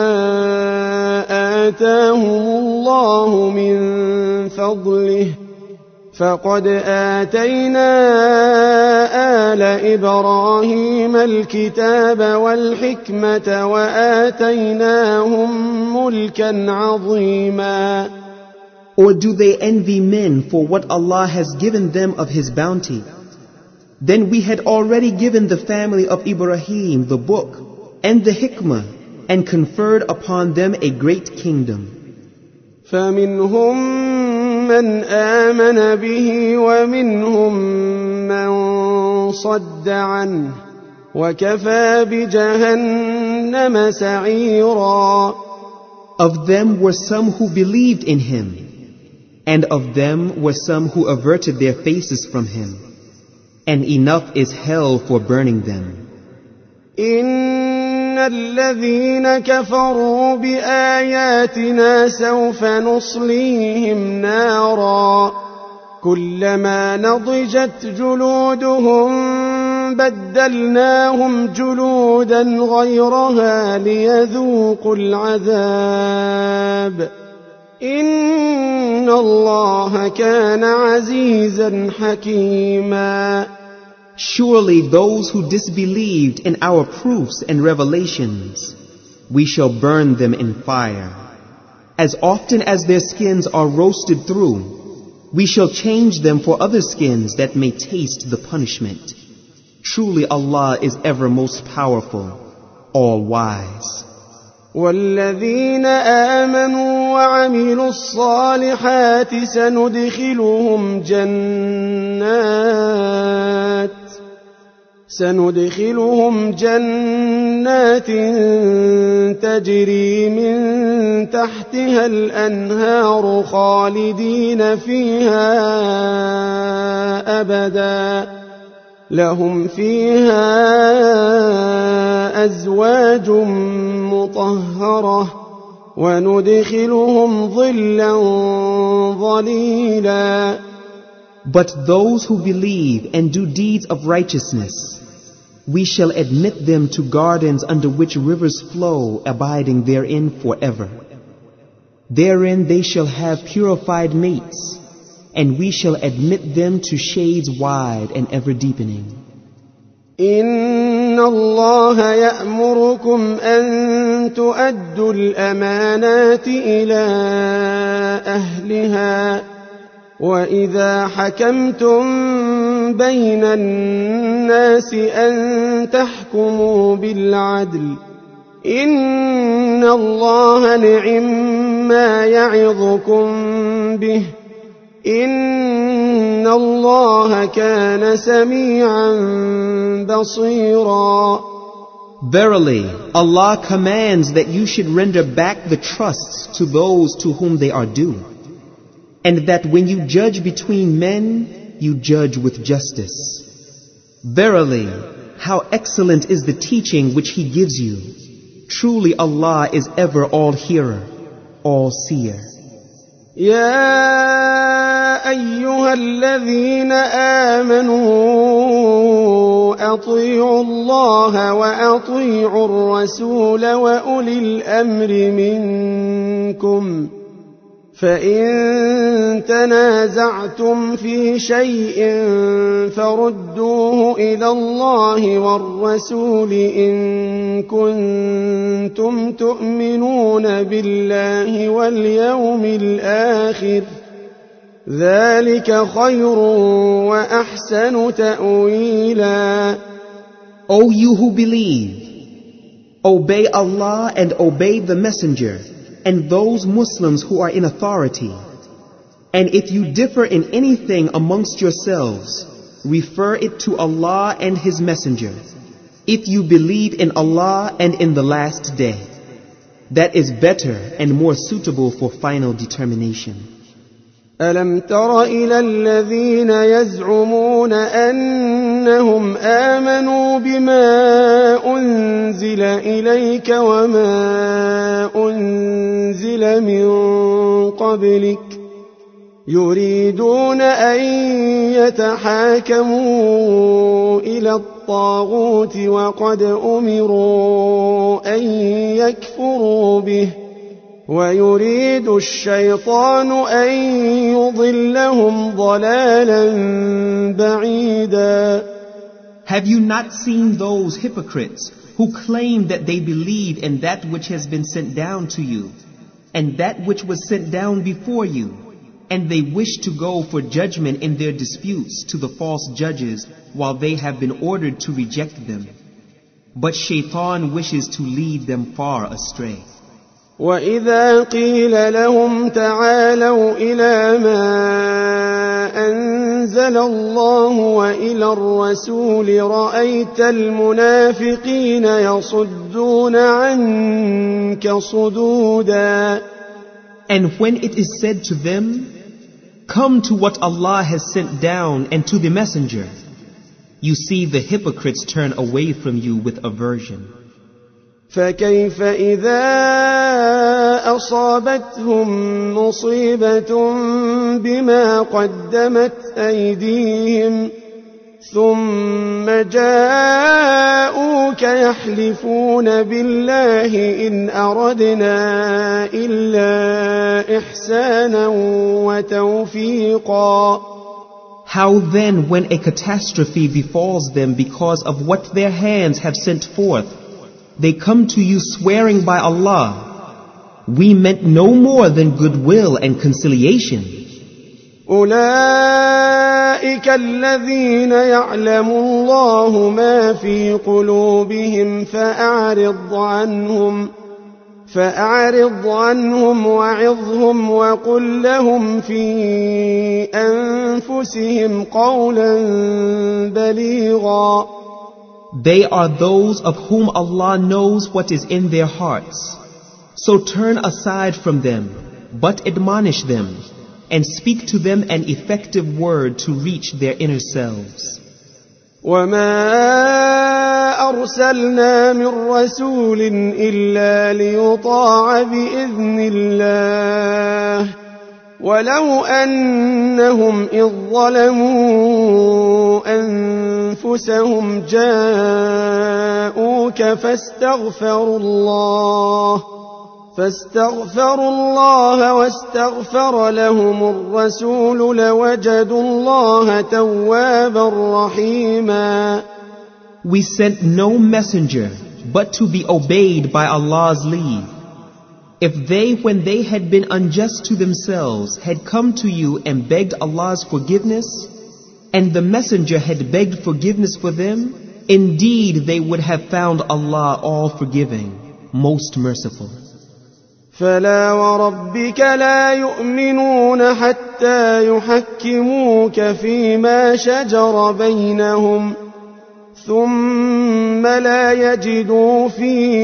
آتاهم الله من فضله فقد آتينا آل إبراهيم الكتاب والحكمة وآتيناهم ملكا عظيما. Or do they envy men for what Allah has given them of His bounty? Then we had already given the family of Ibrahim the book and the hikmah and conferred upon them a great kingdom. فمنهم من آمن به ومنهم من صد عنه وكفى بجهنم سعيرا. Of them were some who believed in him, and of them were some who averted their faces from him. And enough is hell for burning them. إن الذين كفروا بآياتنا سوف نصليهم نارا كلما نضجت جلودهم بدلناهم جلودا غيرها ليذوقوا العذاب إن الله كان عزيزا حكيما. Surely those who disbelieved in our proofs and revelations, we shall burn them in fire. As often as their skins are roasted through, we shall change them for other skins that may taste the punishment. Truly Allah is ever most powerful, all wise. والذين آمنوا وعملوا الصالحات سندخلهم جنات تجري من تحتها الأنهار خالدين فيها أبدا لهم فيها أزواج مطهرة وندخلهم ظلا ظليلا. But those who believe and do deeds of righteousness, we shall admit them to gardens under which rivers flow, abiding therein forever. Therein they shall have purified mates, and we shall admit them to shades wide and ever deepening. إن الله يأمركم أن تؤدوا الأمانات إلى أهلها وإذا حكمتم بين الناس أن تحكموا بالعدل إن الله نعم ما يعظكم به إن الله كان سميعا بصيرا. Verily, Allah commands that you should render back the trusts to those to whom they are due, and that when you judge between men, you judge with justice. Verily, how excellent is the teaching which He gives you. Truly Allah is ever all-hearer, all-seer. يا أيها الذين آمنوا أطيعوا الله وأطيعوا الرسول وأولي الأمر منكم فإن تنازعتم في شيء فردوه إلى الله والرسول إن كنتم تؤمنون بالله واليوم الآخر ذلك خير وأحسن تأويلا. O you who believe, obey Allah and obey the Messenger and those Muslims who are in authority. And if you differ in anything amongst yourselves, refer it to Allah and His Messenger. If you believe in Allah and in the last day, that is better and more suitable for final determination. ألم تر إلى الذين يزعمون أنهم آمنوا بما أنزل إليك وما أنزل من قبلك يريدون أن يتحاكموا إلى الطاغوت وقد أمروا أن يكفروا به ويريد الشيطان أن يضلهم ضلالا بعيدا. Have you not seen those hypocrites who claim that they believe in that which has been sent down to you and that which was sent down before you, and they wish to go for judgment in their disputes to the false judges while they have been ordered to reject them? But Shaitan wishes to lead them far astray. وإذا قيل لهم تعالوا إلى ما أنزل الله وإلى الرسول رأيت المنافقين يصدون عنك صدودا. And when it is said to them, come to what Allah has sent down and to the Messenger, you see the hypocrites turn away from you with aversion. فكيف إذا أصابتهم مصيبة بما قدمت أيديهم ثم جاءوك يحلفون بالله إن أردنا إلا إحسانا وتوفيقا. How then when a catastrophe befalls them because of what their hands have sent forth, they come to you swearing by Allah, we meant no more than goodwill and conciliation. أولئك الذين يعلم الله ما في قلوبهم فأعرض عنهم وعظهم وقل لهم في أنفسهم قولا بليغا. They are those of whom Allah knows what is in their hearts. So turn aside from them, but admonish them, and speak to them an effective word to reach their inner selves. وما أرسلنا من رسول إلا ليطاع بإذن الله ولو أنهم إذ ظلموا أنفسهم جاءوك فاستغفروا الله واستغفر لهم الرسول لوجدوا الله توابا رحيما. We sent no messenger but to be obeyed by Allah's leave. If they, when they had been unjust to themselves, had come to you and begged Allah's forgiveness, and the messenger had begged forgiveness for them, indeed they would have found Allah all forgiving, most merciful. فلا وربك لا يؤمنون حتى يحكموك فيما شجر بينهم ثم لا يجدوا في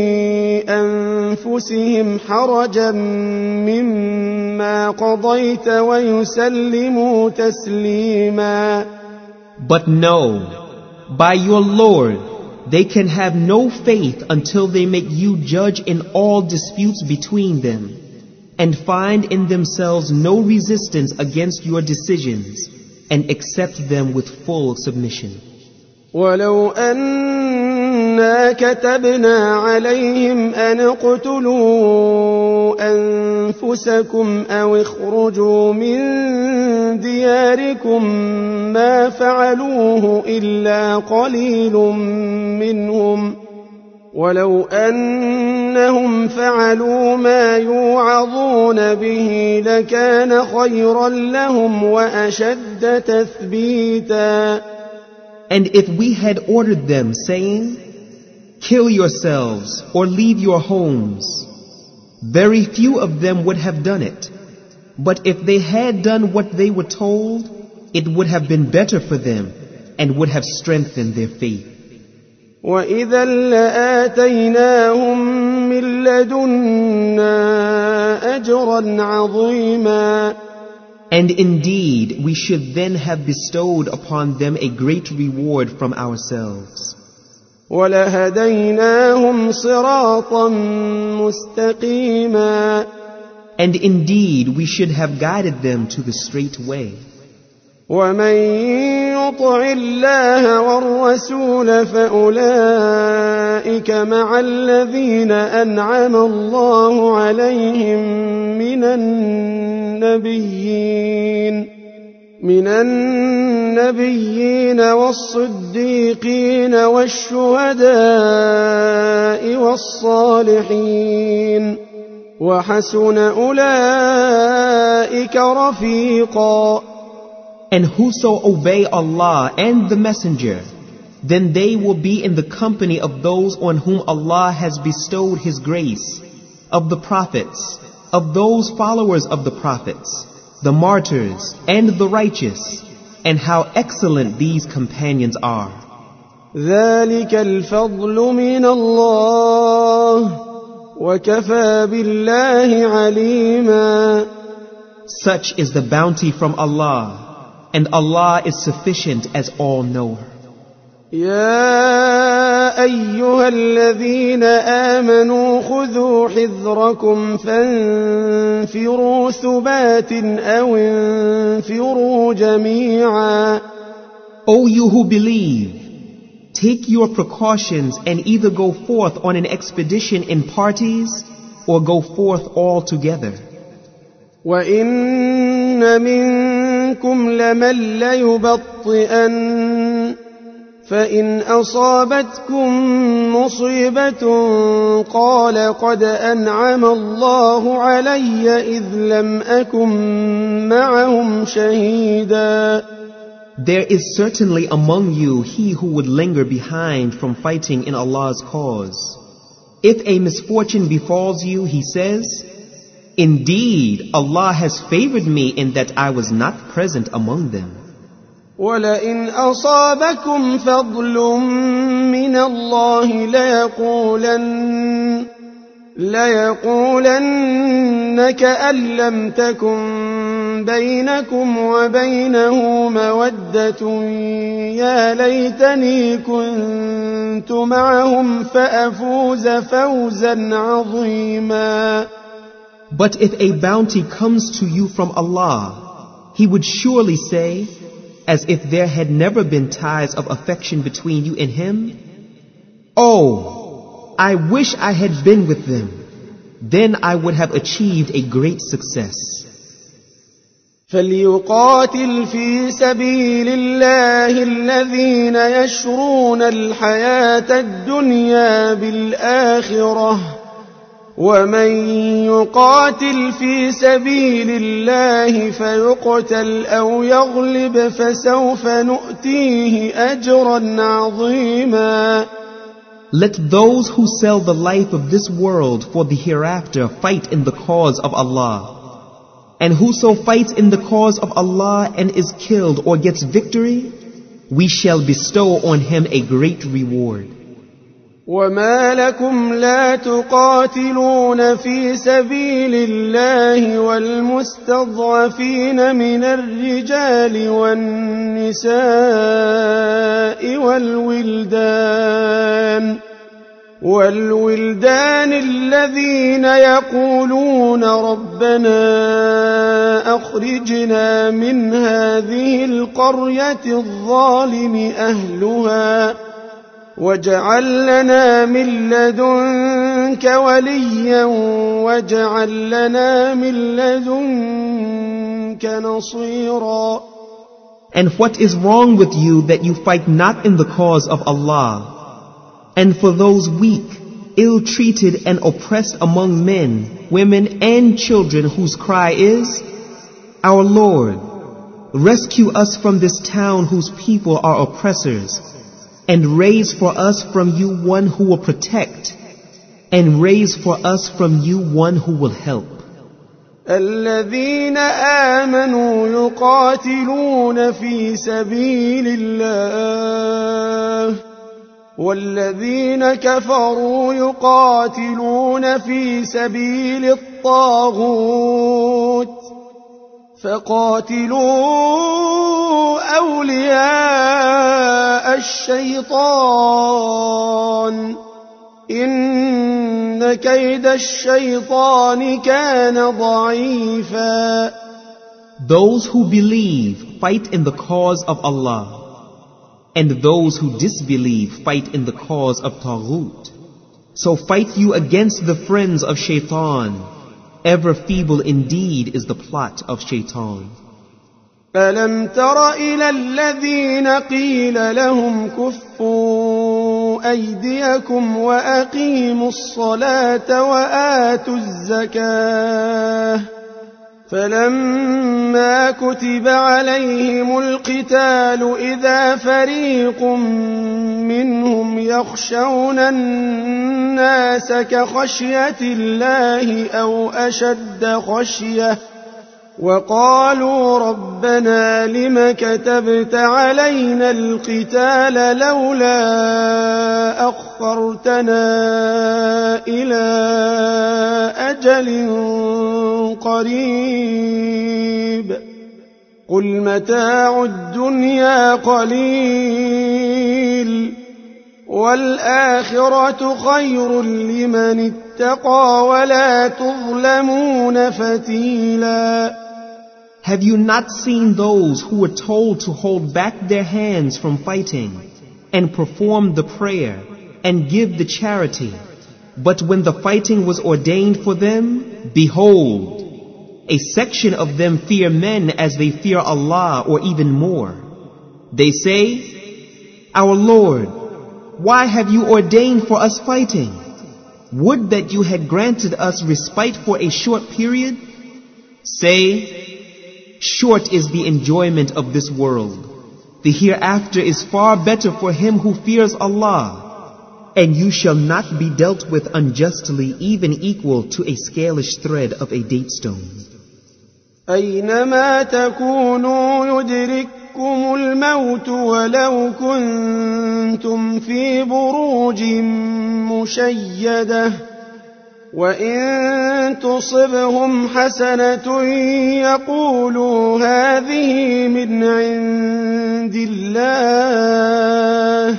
أنفسهم حرجا مما قضيت ويسلموا تسليما. But know, by your Lord, they can have no faith until they make you judge in all disputes between them, and find in themselves no resistance against your decisions, and accept them with full submission. ولو أنا كتبنا عليهم أن اقتلوا أنفسكم أو اخرجوا من دياركم ما فعلوه إلا قليل منهم ولو أنهم فعلوا ما يوعظون به لكان خيرا لهم وأشد تثبيتا. And if we had ordered them, saying, kill yourselves or leave your homes, very few of them would have done it. But if they had done what they were told, it would have been better for them and would have strengthened their faith. وَإِذًا لَآتَيْنَاهُمْ مِن لَّدُنَّا أَجْرًا عَظِيمًا. And indeed, we should then have bestowed upon them a great reward from ourselves. وَلَهَدَيْنَاهُمْ صِرَاطًا مُسْتَقِيمًا. And indeed, we should have guided them to the straight way. وَمَن يُطِعِ اللَّهَ وَالرَّسُولَ فَأُولَئِكَ مَعَ الَّذِينَ أَنْعَمَ اللَّهُ عَلَيْهِم من النبيين والصديقين والشهداء والصالحين وحسن أولئك رفيقا. And whoso obey Allah and the Messenger, then they will be in the company of those on whom Allah has bestowed His grace, of the prophets, of those followers of the prophets, the martyrs, and the righteous, and how excellent these companions are. ذلك الفضل من الله وكفى بالله عليما. Such is the bounty from Allah, and Allah is sufficient as all-knower. يا أيها الذين آمنوا خذوا حذركم فانفروا ثبات أو انفروا جميعا. O you who believe, take your precautions and either go forth on an expedition in parties or go forth all together. وَإِنَّ مِنكُمْ لَمَن لَّيُبَطِّئَنَّ فَإِنْ أَصَابَتْكُم مُّصِيبَةٌ قَالَ قَدْ أَنْعَمَ اللَّهُ عَلَيَّ إِذْ لَمْ أَكُن مَّعَهُمْ شَهِيدًا. There is certainly among you he who would linger behind from fighting in Allah's cause. If a misfortune befalls you, he says, indeed, Allah has favored me in that I was not present among them. وَلَئِنْ أَصَابَكُمْ فَضْلٌ مِّنَ اللَّهِ لَيَقُولَنَّ كَأَن لَّمْ تَكُن بَيْنَكُمْ وَبَيْنَهُ مَوَدَّةٌ يَا لَيْتَنِي كُنتُ مَعَهُمْ فَأَفُوزَ فَوْزًا عَظِيمًا. But if a bounty comes to you from Allah, He would surely say, as if there had never been ties of affection between you and Him, oh, I wish I had been with them. Then I would have achieved a great success. فَلْيُقَاتِلْ فِي سَبِيلِ اللَّهِ الَّذِينَ يَشْرُونَ الْحَيَاةَ الدُّنْيَا بِالْآخِرَةِ وَمَن يُقَاتِلْ فِي سَبِيلِ اللَّهِ فَيُقْتَلْ أَوْ يَغْلِبْ فَسَوْفَ نُؤْتِيهِ أَجْرًا عَظِيمًا. Let those who sell the life of this world for the hereafter fight in the cause of Allah. And whoso fights in the cause of Allah and is killed or gets victory, we shall bestow on him a great reward. وَمَا لَكُمْ لَا تُقَاتِلُونَ فِي سَبِيلِ اللَّهِ وَالْمُسْتَضْعَفِينَ مِنَ الرِّجَالِ وَالنِّسَاءِ وَالْوِلْدَانِ والولدان الذين يقولون ربنا أخرجنا من هذه القرية الظالم أهلها واجعل لنا من لدنك وليا واجعل لنا من لدنك نصيرا. And what is wrong with you that you fight not in the cause of Allah? And for those weak, ill-treated and oppressed among men, women and children whose cry is, Our Lord, rescue us from this town whose people are oppressors, and raise for us from you one who will protect, and raise for us from you one who will help. الذين آمنوا يقاتلون في سبيل الله والذين كفروا يقاتلون في سبيل الطاغوت فقاتلوا أولياء الشيطان إن كيد الشيطان كان ضعيفا. Those who believe fight in the cause of Allah, and those who disbelieve fight in the cause of Taghut. So fight you against the friends of Shaitan. Ever feeble indeed is the plot of Shaitan. ألم تر إلى الذين قيل لهم كفوا أيديكم وأقيموا الصلاة وآتوا الزكاة فلما كتب عليهم القتال إذا فريق منهم يخشون الناس كخشية الله أو أشد خشية وقالوا ربنا لم كتبت علينا القتال لولا أخرتنا إلى أجل قريب قل متاع الدنيا قليل والآخرة خير لمن اتقى ولا تظلمون فتيلا. Have you not seen those who were told to hold back their hands from fighting and perform the prayer and give the charity? But when the fighting was ordained for them, behold, a section of them fear men as they fear Allah or even more. They say, Our Lord, why have you ordained for us fighting? Would that you had granted us respite for a short period? Say, short is the enjoyment of this world. The hereafter is far better for him who fears Allah. And you shall not be dealt with unjustly even equal to a scalish thread of a date stone. أينما تكونوا يدرككم الموت ولو كنتم في بروج مشيدة وإن تصبهم حسنة يقولوا هذه من عند الله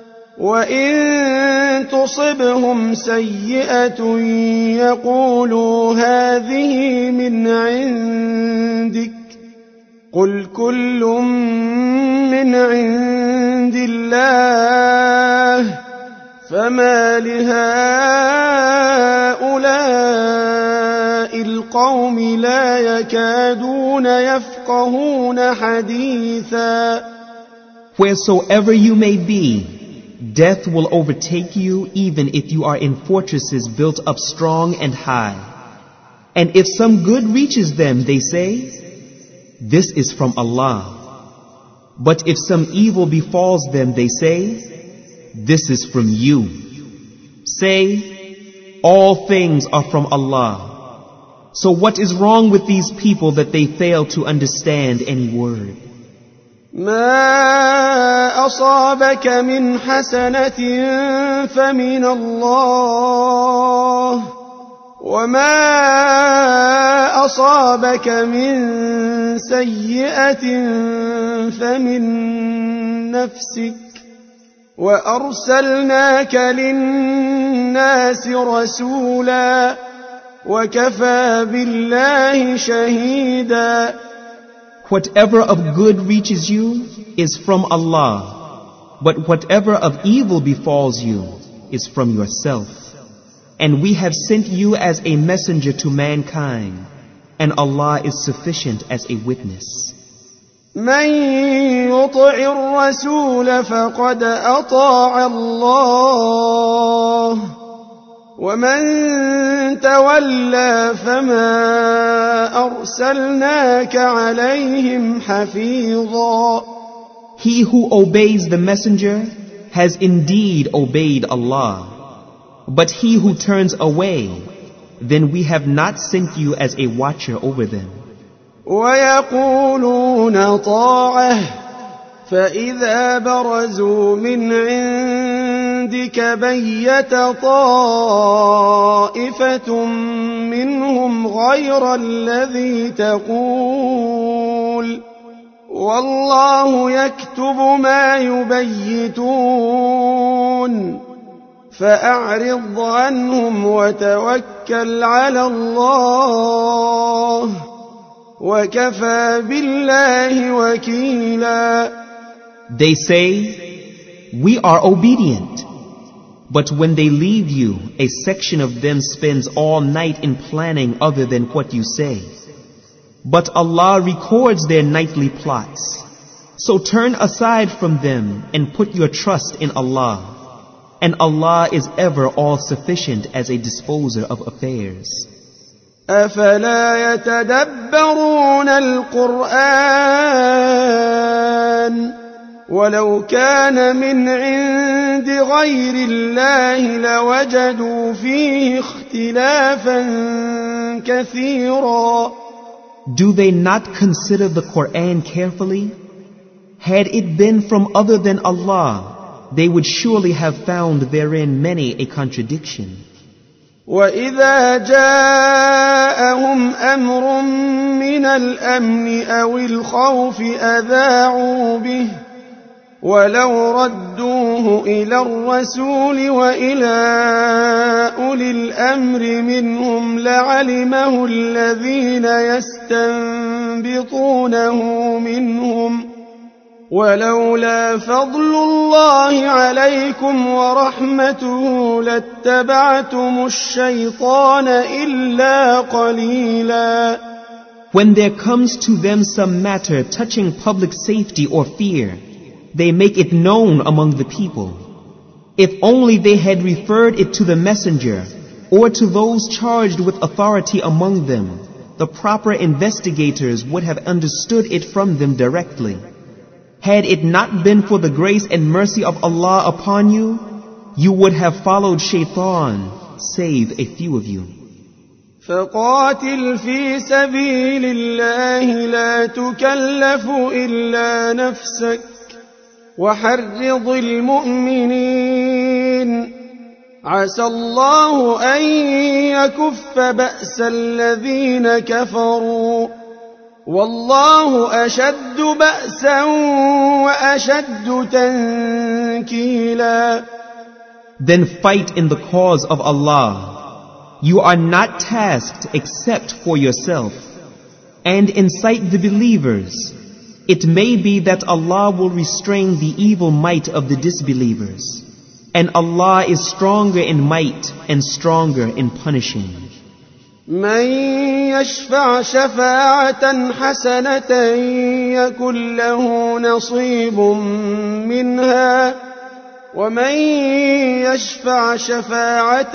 وإن تصبهم سيئة يقولوا هذه من عندك قل كل من عند الله فما لهؤلاء القوم لا يكادون يفقهون حديثا. Wheresoever you may be, death will overtake you even if you are in fortresses built up strong and high. And if some good reaches them, they say, this is from Allah. But if some evil befalls them, they say, this is from you. Say, all things are from Allah. So what is wrong with these people that they fail to understand any word? ما أصابك من حسنة فمن الله وما أصابك من سيئة فمن نفسك وأرسلناك للناس رسولا وكفى بالله شهيدا. Whatever of good reaches you is from Allah, but whatever of evil befalls you is from yourself. And we have sent you as a messenger to mankind, and Allah is sufficient as a witness. من يطع الرسول فقد أطاع الله ومن تولى فما أرسلناك عليهم حفيظا. He who obeys the messenger has indeed obeyed Allah, but he who turns away, then we have not sent you as a watcher over them. ويقولون طاعة فإذا برزوا من عندك بيت طائفة منهم غير الذي تقول والله يكتب ما يبيتون فأعرض عنهم وتوكل على الله وَكَفَى بِاللَّهِ وَكِيلًا. They say, we are obedient. But when they leave you, a section of them spends all night in planning other than what you say. But Allah records their nightly plots. So turn aside from them and put your trust in Allah. And Allah is ever all-sufficient as a disposer of affairs. أفلا يتدبرون القرآن ولو كان من عند غير الله لوجدوا فيه اختلافا كثيرا. Do they not consider the Quran carefully? Had it been from other than Allah, they would surely have found therein many a contradiction. وَإِذَا جَاءَهُمْ أَمْرٌ مِّنَ الْأَمْنِ أَوِ الْخَوْفِ أَذَاعُوا بِهِ وَلَوْ رَدُّوهُ إِلَى الرَّسُولِ وَإِلَى أُولِي الْأَمْرِ مِنْهُمْ لَعَلِمَهُ الَّذِينَ يَسْتَنبِطُونَهُ مِنْهُمْ ولولا فضل الله عليكم ورحمته لاتبعتم الشيطان إلا قليلا. When there comes to them some matter touching public safety or fear, they make it known among the people. If only they had referred it to the messenger or to those charged with authority among them, the proper investigators would have understood it from them directly. Had it not been for the grace and mercy of Allah upon you, you would have followed shaitan, save a few of you. فقاتل في سبيل الله لا تكلف إلا نفسك وحرض المؤمنين عسى الله أن يكف بأس الذين كفروا والله أشد بأسا وأشد تنكيلا. Then fight in the cause of Allah. You are not tasked except for yourself. And incite the believers. It may be that Allah will restrain the evil might of the disbelievers. And Allah is stronger in might and stronger in punishing. من يشفع شفاعة حسنة يكن له نصيب منها ومن يشفع شفاعة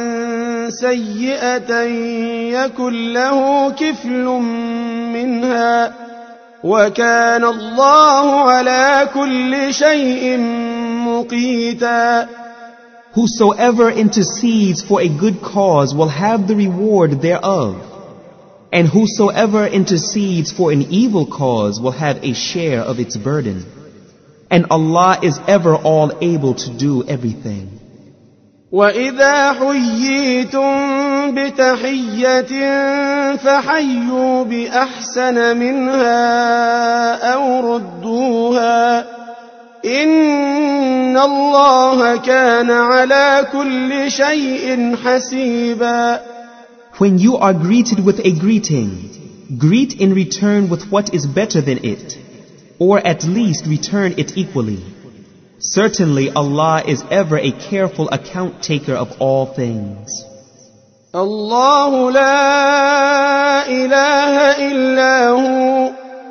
سيئة يكن له كفل منها وكان الله على كل شيء مقيتا. Whosoever intercedes for a good cause will have the reward thereof. And whosoever intercedes for an evil cause will have a share of its burden. And Allah is ever all able to do everything. وَإِذَا حُيِّيتُم بِتَحِيَّةٍ فَحَيُّوا بِأَحْسَنَ مِنْهَا أَوْ رُدُّوهَا إن الله كان على كل شيء حسيبا. When you are greeted with a greeting, greet in return with what is better than it, or at least return it equally. Certainly Allah is ever a careful account taker of all things. الله لا إله إلا هو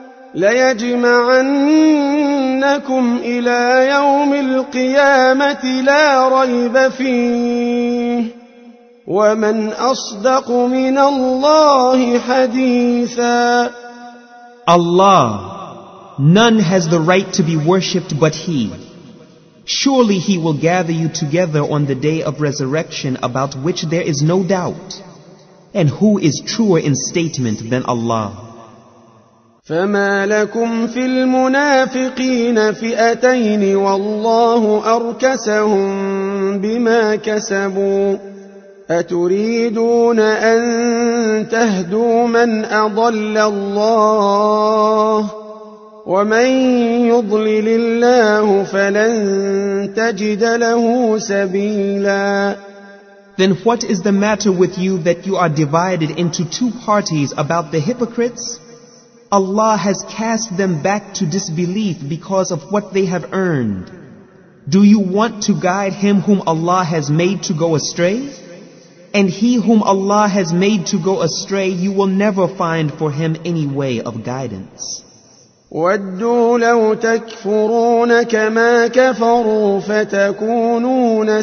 ليجمعنكم إلى يوم القيامة لا ريب فيه ومن أصدق من الله حديثا. Allah, none has the right to be worshipped but He. Surely He will gather you together on the day of resurrection about which there is no doubt. And who is truer in statement than Allah? فما لكم في المنافقين فئتين والله أركسهم بما كسبوا أتريدون أن تهدوا من أضل الله ومن يضلل الله فلن تجد له سبيلا. Then what is the matter with you that you are divided into two parties about the hypocrites? Allah has cast them back to disbelief because of what they have earned. Do you want to guide him whom Allah has made to go astray? And he whom Allah has made to go astray, you will never find for him any way of guidance. وَدُّوا لَوْ تَكْفُرُونَ كَمَا كَفَرُوا فَتَكُونُونَ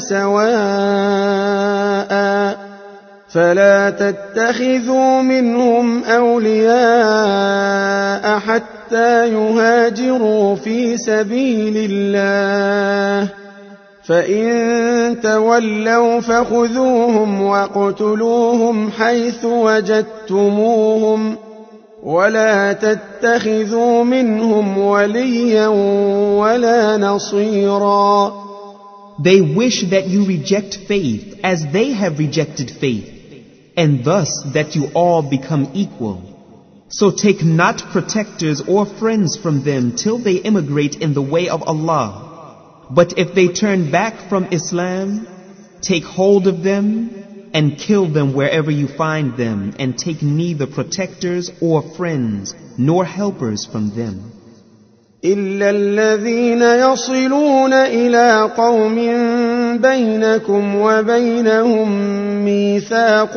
سَوَاءً فَلَا تَتَّخِذُوا مِنْهُمْ أَوْلِيَاءَ حَتَّى يُهَاجِرُوا فِي سَبِيلِ اللَّهِ فَإِن تَوَلَّوْا فَخُذُوهُمْ وَاقْتُلُوهُمْ حَيْثُ وَجَدتُّمُوهُمْ ولا تتخذوا منهم وليا ولا نصيرا. They wish that you reject faith as they have rejected faith, and thus that you all become equal. So take not protectors or friends from them till they immigrate in the way of Allah. But if they turn back from Islam, take hold of them and kill them wherever you find them, and take neither protectors or friends nor helpers from them. إلا الذين يصلون إلى قوم بينكم وبينهم ميثاق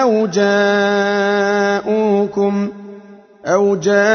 أو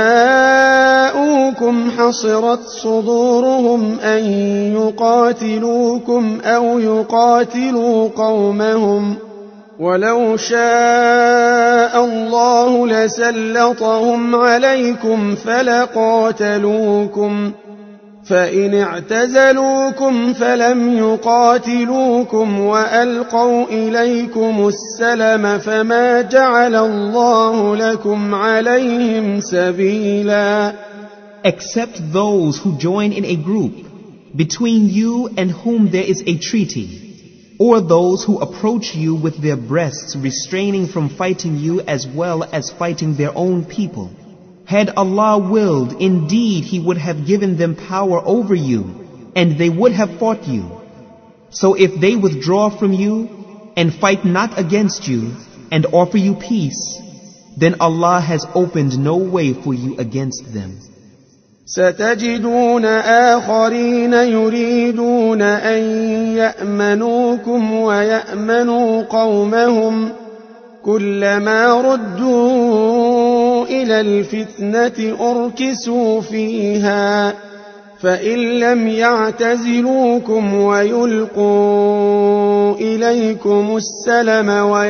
جاءوكم حصرت صدورهم أن يقاتلوكم أو يقاتلوا قومهم ولو شاء الله لسلطهم عليكم فلقاتلوكم فإن اعتزلوكم فلم يقاتلوكم وألقوا إليكم السلم فما جعل الله لكم عليهم سبيلا. Except those who join in a group between you and whom there is a treaty, or those who approach you with their breasts restraining from fighting you as well as fighting their own people. Had Allah willed, indeed He would have given them power over you, and they would have fought you. So if they withdraw from you and fight not against you and offer you peace, then Allah has opened no way for you against them. ستجدون آخرين يريدون أن يأمنوكم ويأمنوا قومهم كلما ردوا إلى الفتنة أركسوا فيها فإن لم يعتزلوكم ويلقوا إليكم السلم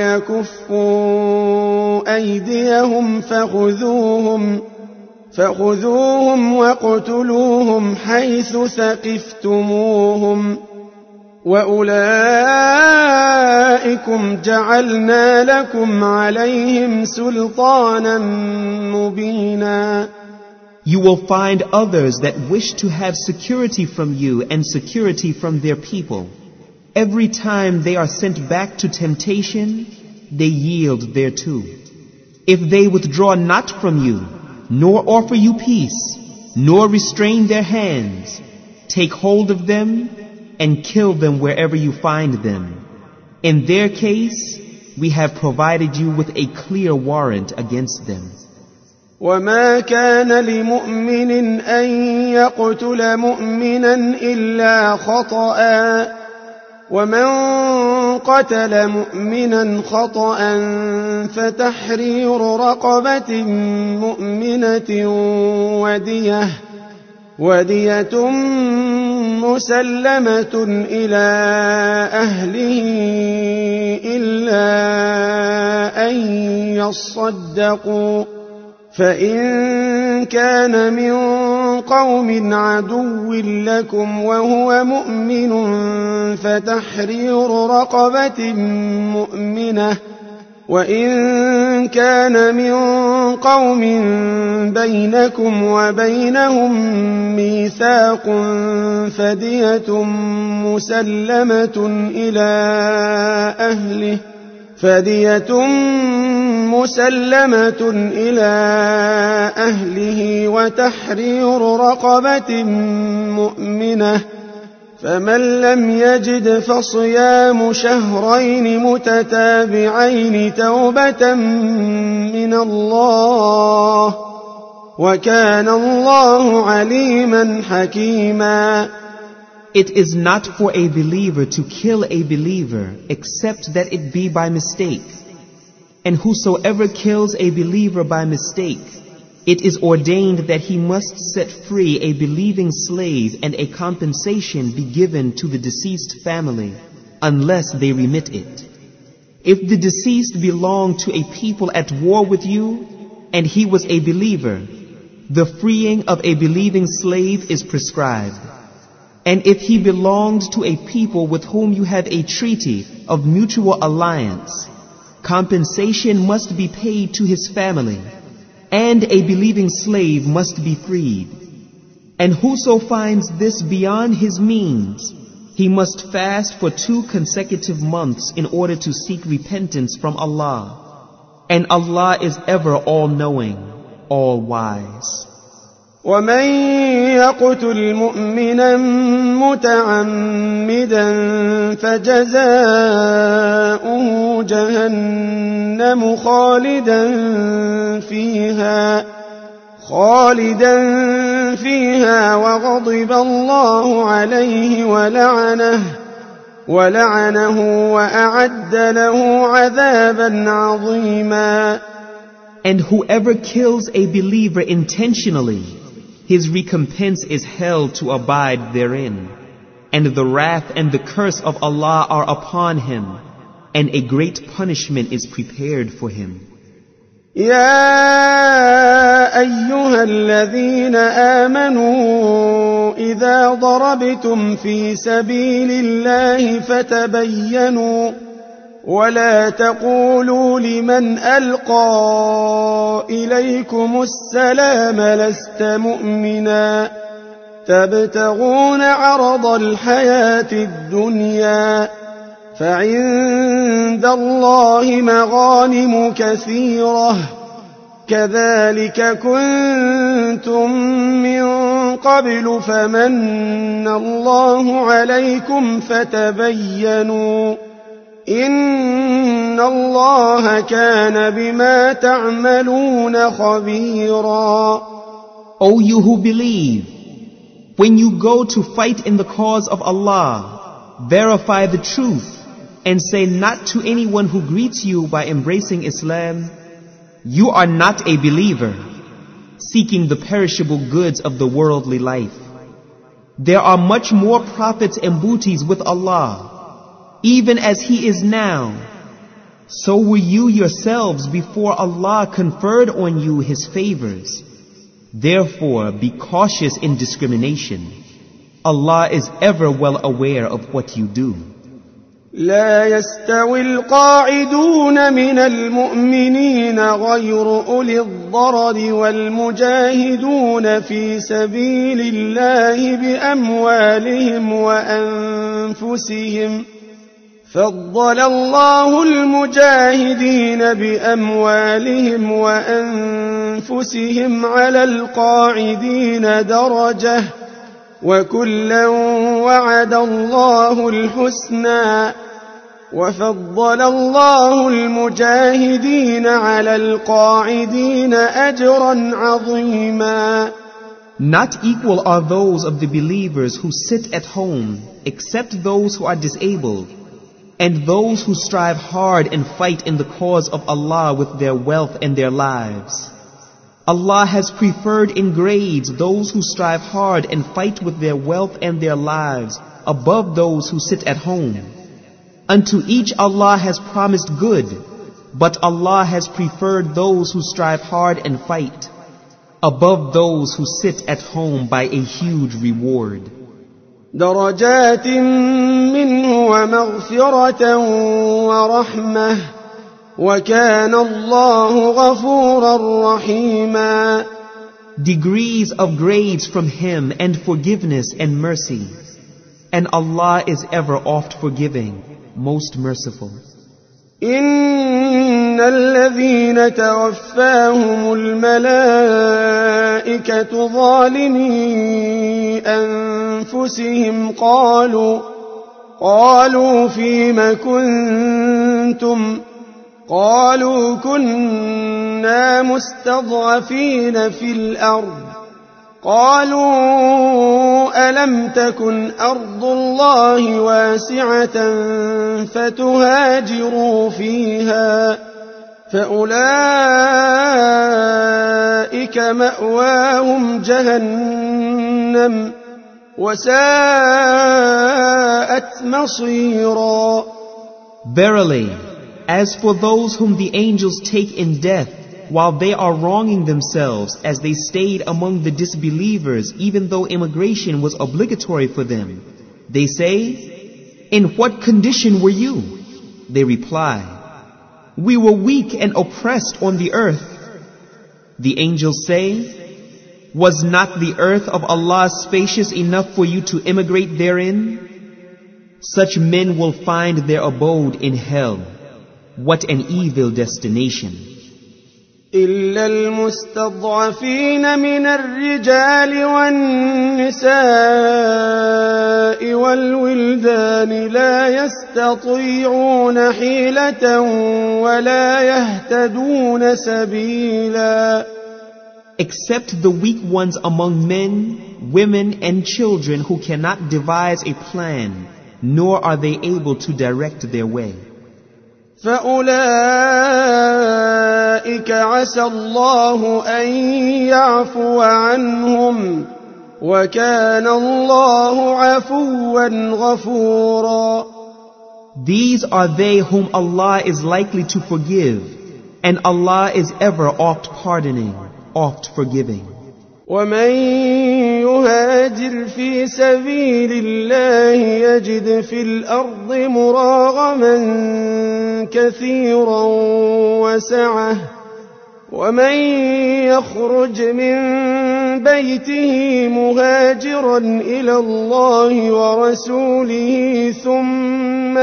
ويكفوا أيديهم فخذوهم واقتلوهم حيث ثقفتموهم وأولئكم جعلنا لكم عليهم سلطانا مبينا. You will find others that wish to have security from you and security from their people. Every time they are sent back to temptation, they yield thereto. If they withdraw not from you, nor offer you peace, nor restrain their hands, Take hold of them and kill them wherever you find them. In their case, we have provided you with a clear warrant against them. وما كان لمؤمن أن يقتل مؤمنا إلا خطأ ومن قتل مؤمنا خطأ فتحرير رقبة مؤمنة ودية مسلمة إلى أهله إلا أن يصدقوا فإن كان من قوم عدو لكم وهو مؤمن فتحرير رقبة مؤمنة وإن كان من قوم بينكم وبينهم ميثاق فدية مسلمة إلى أهله وتحرير رقبة مؤمنة فمن لم يجد فصيام شهرين متتابعين توبة من الله وكان الله عليما حكيما. It is not for a believer to kill a believer except that it be by mistake. And whosoever kills a believer by mistake, it is ordained that he must set free a believing slave and a compensation be given to the deceased family, unless they remit it. If the deceased belonged to a people at war with you, and he was a believer, the freeing of a believing slave is prescribed. And if he belonged to a people with whom you have a treaty of mutual alliance, compensation must be paid to his family, and a believing slave must be freed. And whoso finds this beyond his means, he must fast for 2 consecutive months in order to seek repentance from Allah. And Allah is ever all-knowing, all-wise. ومن يقتل مؤمنا متعمدا فجزاؤه جهنم خالدا فيها وغضب الله عليه ولعنه وأعد له عذابا عظيما. And whoever kills a believer intentionally, his recompense is held to abide therein, and the wrath and the curse of Allah are upon him, and a great punishment is prepared for him. يا أيها الذين آمنوا إذا ضربتم في سبيل الله فتبينوا ولا تقولوا لمن ألقى إليكم السلام لست مؤمنا تبتغون عرض الحياة الدنيا فعند الله مغانم كثيرة كذلك كنتم من قبل فمن الله عليكم فتبينوا إن الله كان بما تعملون خبيرا. O you who believe, when you go to fight in the cause of Allah, verify the truth and say not to anyone who greets you by embracing Islam, you are not a believer, seeking the perishable goods of the worldly life. There are much more profits and booties with Allah, even as He is now. So were you yourselves before Allah conferred on you His favors. Therefore, be cautious in discrimination. Allah is ever well aware of what you do. لا يستوي القاعدون من المؤمنين غير أولي الضرر والمجاهدون في سبيل الله بأموالهم وأنفسهم فضل الله المجاهدين بأموالهم وأنفسهم على القاعدين درجة وكلا وعد الله الحسنى وفضل الله المجاهدين على القاعدين أجرا عظيما. Not equal are those of the believers who sit at home, except those who are disabled, and those who strive hard and fight in the cause of Allah with their wealth and their lives. Allah has preferred in grades those who strive hard and fight with their wealth and their lives above those who sit at home. Unto each Allah has promised good, but Allah has preferred those who strive hard and fight above those who sit at home by a huge reward. درجات منه ومغفرة ورحمة وكان الله غفورا رحيما. Degrees of grades from Him and forgiveness and mercy. And Allah is ever oft forgiving, most merciful. إن الذين توفاهم الملائكة ظالمي أنفسهم قالوا فيم كنتم قالوا كنا مستضعفين في الأرض قالوا ألم تكن أرض الله واسعة فتهاجروا فيها فأولئك مأواهم جهنم وساءت مصيرا. Verily, as for those whom the angels take in death, while they are wronging themselves as they stayed among the disbelievers, even though immigration was obligatory for them, they say, "In what condition were you?" They reply, "We were weak and oppressed on the earth." The angels say, "Was not the earth of Allah spacious enough for you to immigrate therein?" Such men will find their abode in hell. What an evil destination. إلا المستضعفين من الرجال والنساء والولدان لا يستطيعون حيلة ولا يهتدون سبيلا. Except the weak ones among men, women, and children who cannot devise a plan, nor are they able to direct their way. فأولئك عسى الله أن يعفو عنهم وكان الله عفوا غفورا. These are they whom Allah is likely to forgive, and Allah is ever oft pardoning, oft forgiving. ومن يهاجر في سبيل الله يجد في الأرض مراغما كثيرا وسعة ومن يخرج من بيته مهاجرا إلى الله ورسوله ثم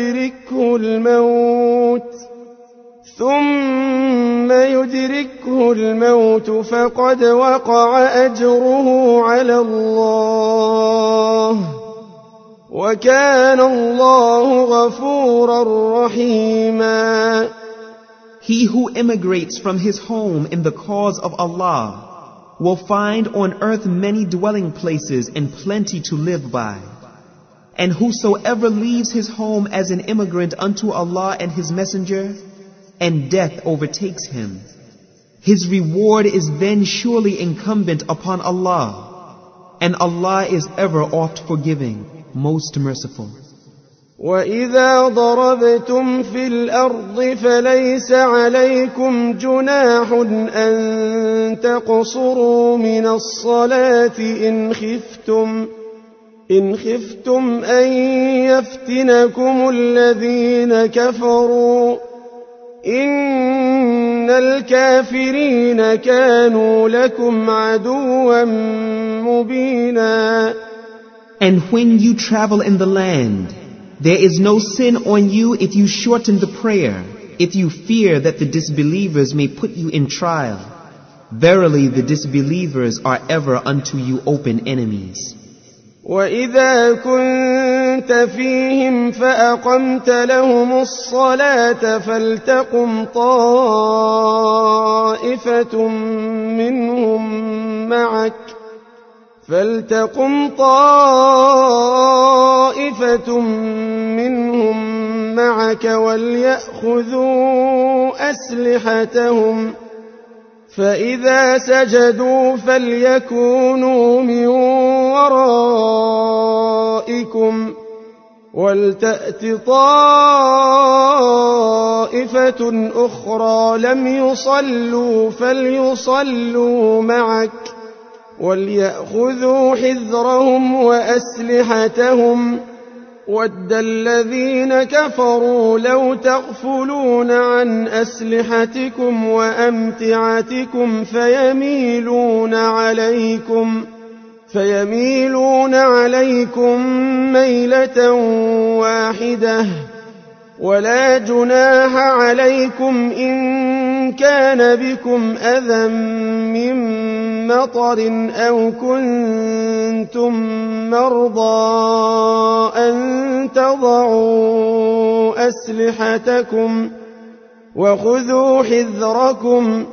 يدركه الموت فقد وقع أجره على الله وكان الله غفورا رحيما. He who immigrates from his home in the cause of Allah will find on earth many dwelling places and plenty to live by. And whosoever leaves his home as an immigrant unto Allah and His Messenger, and death overtakes him, his reward is then surely incumbent upon Allah, and Allah is ever oft forgiving, most merciful. وَإِذَا ضَرَبْتُمْ فِي الْأَرْضِ فَلَيْسَ عَلَيْكُمْ جُنَاحٌ أَن تَقْصُرُوا مِنَ الصَّلَاةِ إن خفتم أن يفتنكم الذين كفروا إن الكافرين كانوا لكم عدوا مبينا. And when you travel in the land, there is no sin on you if you shorten the prayer, if you fear that the disbelievers may put you in trial. Verily the disbelievers are ever unto you open enemies. وإذا كنت فيهم فأقمت لهم الصلاة فلتقم طائفة منهم معك وليأخذوا أسلحتهم فإذا سجدوا فليكونوا من ورائكم ولتأت طائفة أخرى لم يصلوا فليصلوا معك وليأخذوا حذرهم وأسلحتهم ود الذين كفروا لو تغفلون عن أسلحتكم وأمتعتكم فيميلون عليكم ميلة واحدة ولا جناح عليكم إن كان بكم أذى من مطر أو كنتم مرضى أن تضعوا أسلحتكم وخذوا حذركم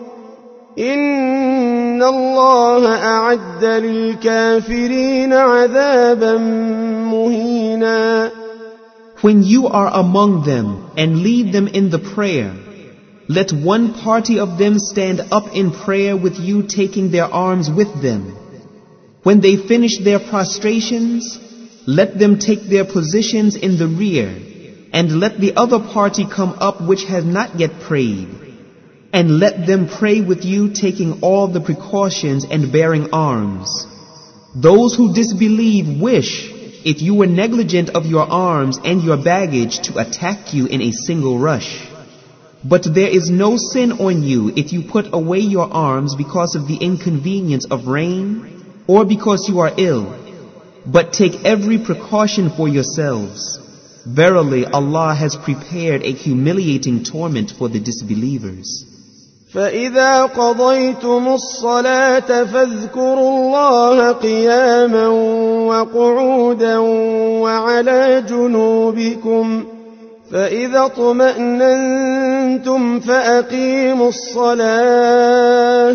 إن الله أعد للكافرين عذابا مهينا. When you are among them and lead them in the prayer, let one party of them stand up in prayer with you taking their arms with them. When they finish their prostrations, let them take their positions in the rear, and let the other party come up which has not yet prayed. And let them pray with you taking all the precautions and bearing arms. Those who disbelieve wish, if you were negligent of your arms and your baggage, to attack you in a single rush. But there is no sin on you if you put away your arms because of the inconvenience of rain or because you are ill. But take every precaution for yourselves. Verily, Allah has prepared a humiliating torment for the disbelievers. فإذا قضيتم الصلاة فاذكروا الله قياما وقعودا وعلى جنوبكم فإذا اطمأننتم فأقيموا الصلاة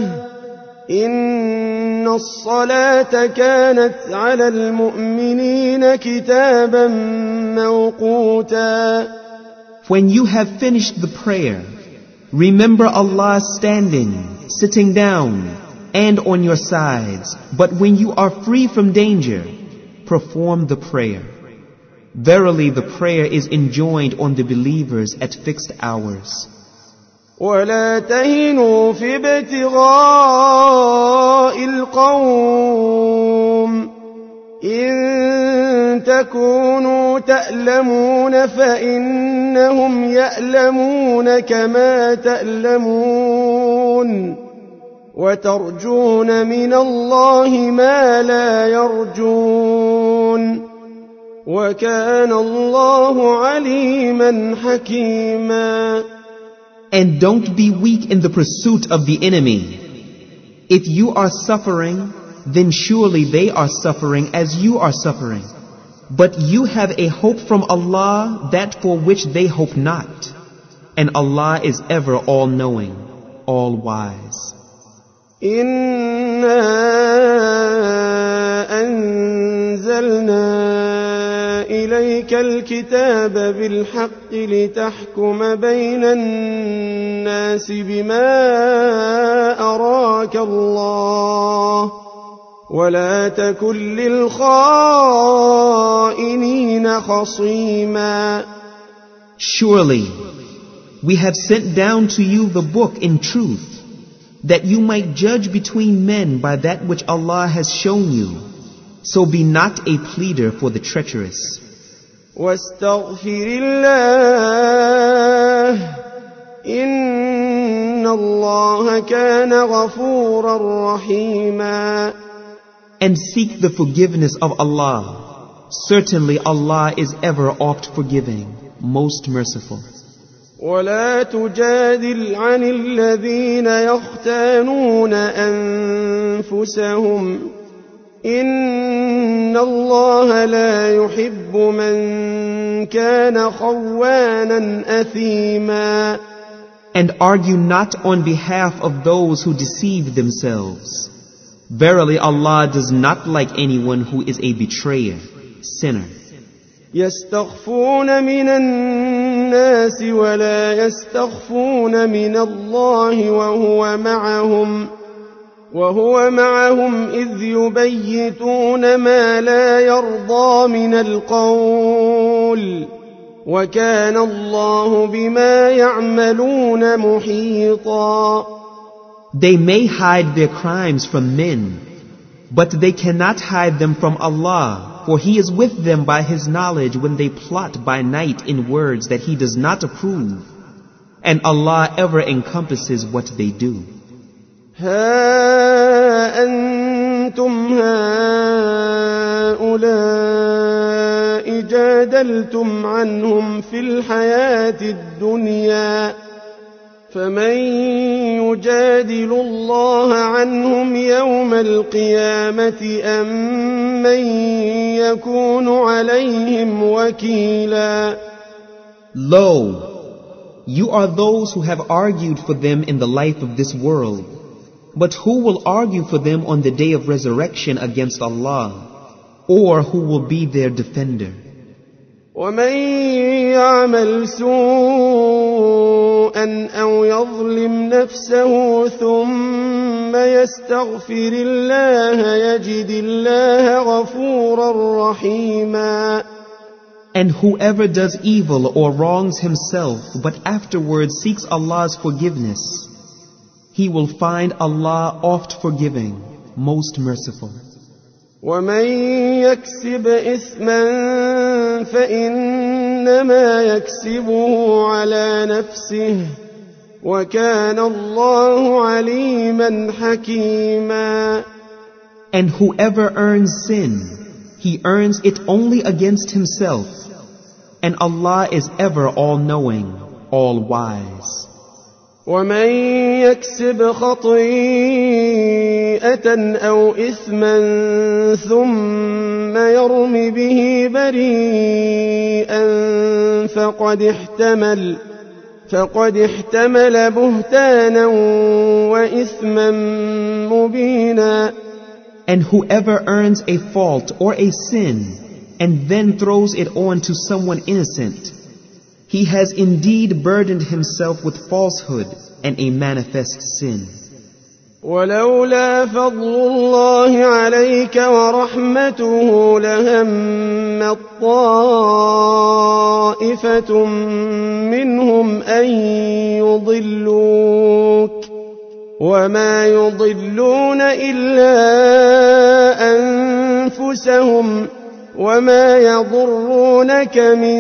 إن الصلاة كانت على المؤمنين كتابا موقوتا. When you have finished the prayer, remember Allah standing, sitting down, and on your sides. But when you are free from danger, perform the prayer. Verily, the prayer is enjoined on the believers at fixed hours. ولا تهنوا في ابتغاء القوم إن تكونوا تألمون فإنهم يألمون كما تألمون وترجون من الله ما لا يرجون وكان الله عليما حكيما. And don't be weak in the pursuit of the enemy. If you are suffering, then surely they are suffering as you are suffering. But you have a hope from Allah that for which they hope not. And Allah is ever all-knowing, all-wise. إِنَّا أَنزَلْنَا إِلَيْكَ الْكِتَابَ بِالْحَقِّ لِتَحْكُمَ بَيْنَ النَّاسِ بِمَا أَرَاكَ اللَّهُ وَلَا تَكُنْ لِلْخَائِنِينَ خَصِيمًا. Surely, we have sent down to you the book in truth, that you might judge between men by that which Allah has shown you. So be not a pleader for the treacherous. وَاسْتَغْفِرِ اللَّهَ إِنَّ اللَّهَ كَانَ غَفُورًا رَحِيمًا. And seek the forgiveness of Allah. Certainly Allah is ever oft forgiving, most merciful. ولا تجادل عن الذين يختانون أنفسهم إن إن الله لا يحب من كان خوانا أثيما. And argue not on behalf of those who deceive themselves. Verily Allah does not like anyone who is a betrayer, sinner. يستخفون من الناس ولا يستخفون من الله وهو معهم إذ يبيتون ما لا يرضى من القول وكان الله بما يعملون محيطا. They may hide their crimes from men, but they cannot hide them from Allah, for He is with them by His knowledge when they plot by night in words that He does not approve, and Allah ever encompasses what they do. ها أنتم هؤلاء جادلتم عنهم في الحياة الدنيا فمن يجادل الله عنهم يوم القيامة أم من يكون عليهم وكيلا. Lo, you are those who have argued for them in the life of this world, but who will argue for them on the day of resurrection against Allah, or who will be their defender? ومن يعمل سوءا أو يظلم نفسه ثم يستغفر الله يجد الله غفورا رحيما. And whoever does evil or wrongs himself, but afterwards seeks Allah's forgiveness, he will find Allah oft forgiving, most merciful. ومن يكسب إثما فإنما يكسبه على نفسه وكان الله عليما حكيما. And whoever earns sin, he earns it only against himself, and Allah is ever all-knowing, all-wise. ومن يكسب خطيئة أو إثما ثم يرم به بريئا فقد احتمل بهتانا وإثما مبينا. And whoever earns a fault or a sin and then throws it on to someone innocent, he has indeed burdened himself with falsehood and a manifest sin. ولولا فضل الله عليك ورحمته لهمت طائفة منهم أن يضلوك وما يضلون إلا أنفسهم وما يضرونك من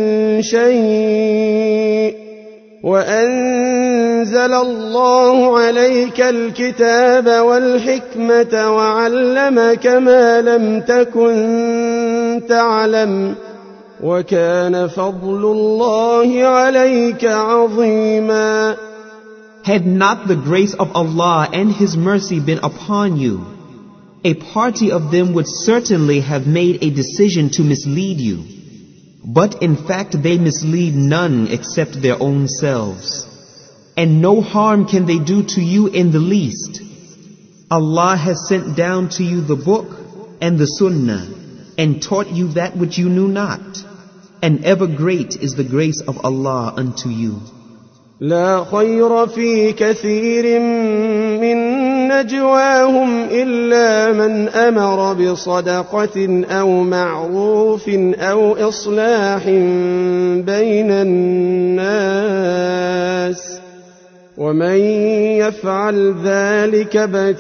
شيء وأنزل الله عليك الكتاب والحكمة وعلمك ما لم تكن تعلم وكان فضل الله عليك عظيما. Had not the grace of Allah and His mercy been upon you, a party of them would certainly have made a decision to mislead you. But in fact they mislead none except their own selves. And no harm can they do to you in the least. Allah has sent down to you the book and the sunnah and taught you that which you knew not. And ever great is the grace of Allah unto you. لا خير في كثير من نجواهم إلا من أمر بصدقة أو معروف أو إصلاح بين الناس ومن يفعل ذلك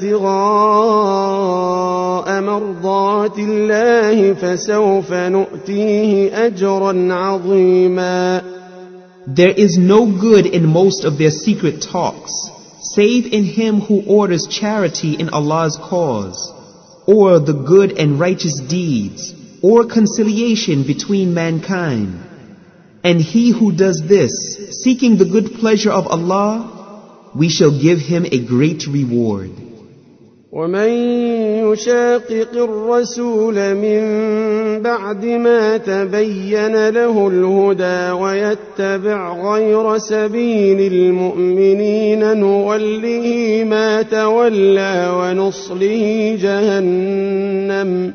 ابتغاء مرضات الله فسوف نؤتيه أجرا عظيما. There is no good in most of their secret talks, save in him who orders charity in Allah's cause, or the good and righteous deeds, or conciliation between mankind. And he who does this, seeking the good pleasure of Allah, we shall give him a great reward. ومن يشاقق الرسول من بعد ما تبين له الهدى ويتبع غير سبيل المؤمنين نوله ما تولى ونصله جهنم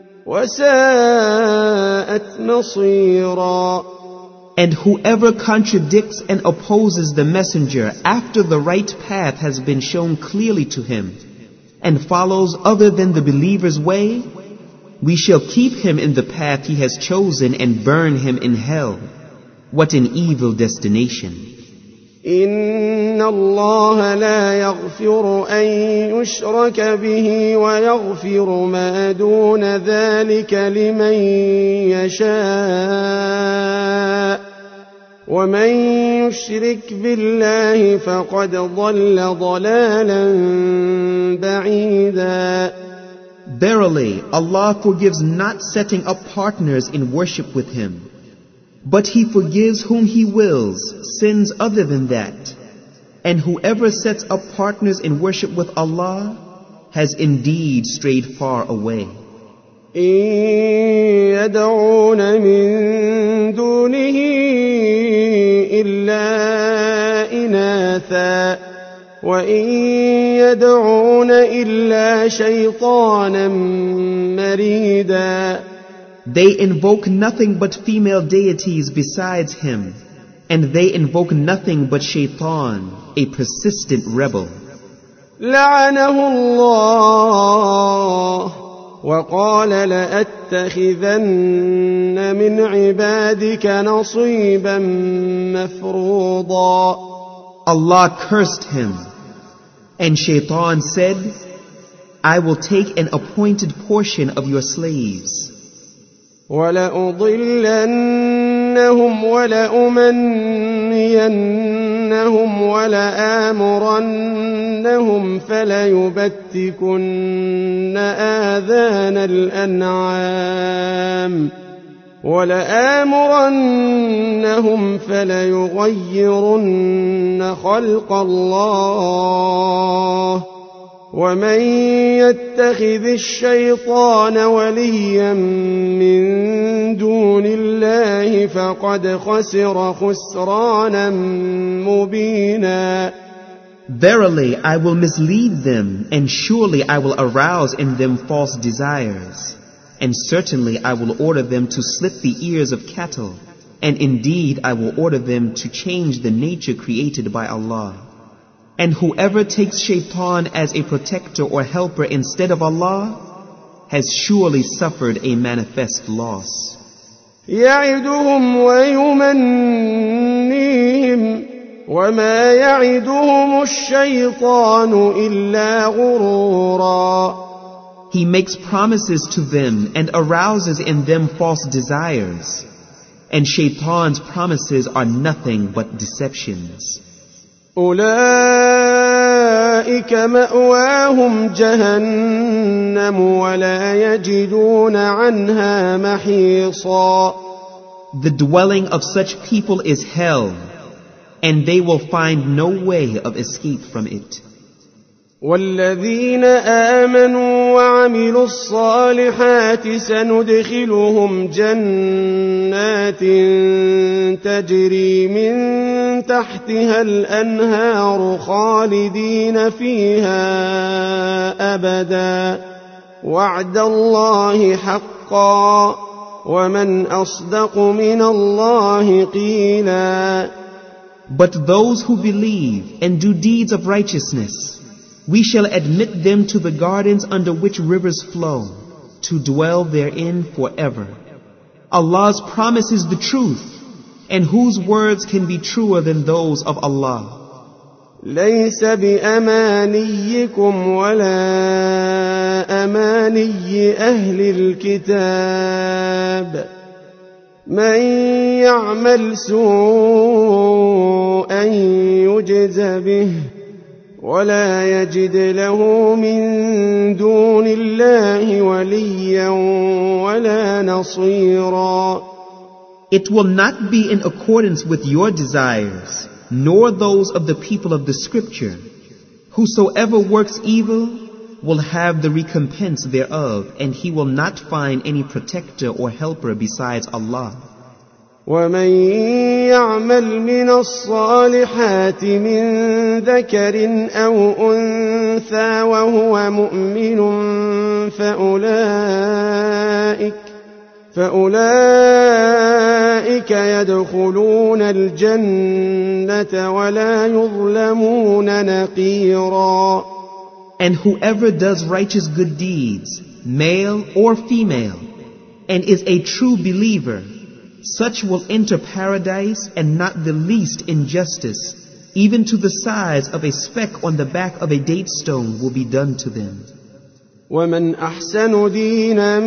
وساءت مصيرا. And whoever contradicts and opposes the messenger after the right path has been shown clearly to him, and follows other than the believer's way, we shall keep him in the path he has chosen and burn him in hell. What an evil destination. إن الله لا يغفر أن يشرك به ويغفر ما دون ذلك لمن يشاء ومن يشرك بالله فقد ضل ضلالا بعيدا. Verily, Allah forgives not setting up partners in worship with Him, but He forgives whom He wills sins other than that. And whoever sets up partners in worship with Allah has indeed strayed far away. إن يدعون من دونه إلا إناثا وإن يدعون إلا شيطانا مريدا. They invoke nothing but female deities besides Him, and they invoke nothing but Shaitan, a persistent rebel. لعنه الله وقال لأتخذن من عبادك نصيبا مفروضا. Allah cursed him, and Shaitan said, I will take an appointed portion of your slaves. وَلَأُضِلَّنَّهُمْ وَلَأُمَنِّيَنَّهُمْ وَلَآمُرَنَّهُمْ فَلَيُبَتِّكُنَّ آذَانَ الْأَنْعَامِ وَلَآمُرَنَّهُمْ فَلَيُغَيِّرُنَّ خَلْقَ اللَّهِ ومن يتخذ الشيطان وليا من دون الله فقد خسر خسرانا مبينا. Verily, I will mislead them, and surely I will arouse in them false desires. And certainly I will order them to slit the ears of cattle, and indeed I will order them to change the nature created by Allah. And whoever takes Shaitan as a protector or helper instead of Allah has surely suffered a manifest loss. يعدهم ويمنيهم وما يعدهم الشيطان إلا غرورا. He makes promises to them and arouses in them false desires. And Shaitan's promises are nothing but deceptions. أولئك مأواهم جهنم ولا يجدون عنها محيصا. The dwelling of such people is hell, and they will find no way of escape from it. والذين آمنوا وعملوا الصالحات سندخلهم جنات تجري من تحتها الأنهار خالدين فيها أبدا وعد الله حقا ومن أصدق من الله قيلا. But those who believe and do deeds of righteousness, we shall admit them to the gardens under which rivers flow, to dwell therein forever. Allah's promise is the truth, and whose words can be truer than those of Allah? ليس بأمانيكم ولا أماني أهل الكتاب من يعمل سوءا يجز به ولا يجد له من دون الله وليا ولا نصيرا. It will not be in accordance with your desires, nor those of the people of the scripture. Whosoever works evil, will have the recompense thereof, and he will not find any protector or helper besides Allah. ومن يعمل من الصالحات من ذكر أو أنثى وهو مؤمن فأولئك يدخلون الجنة ولا يظلمون نقيرا. And whoever does righteous good deeds, male or female, and is a true believer, such will enter paradise, and not the least injustice, even to the size of a speck on the back of a date stone, will be done to them. ومن أحسن دينا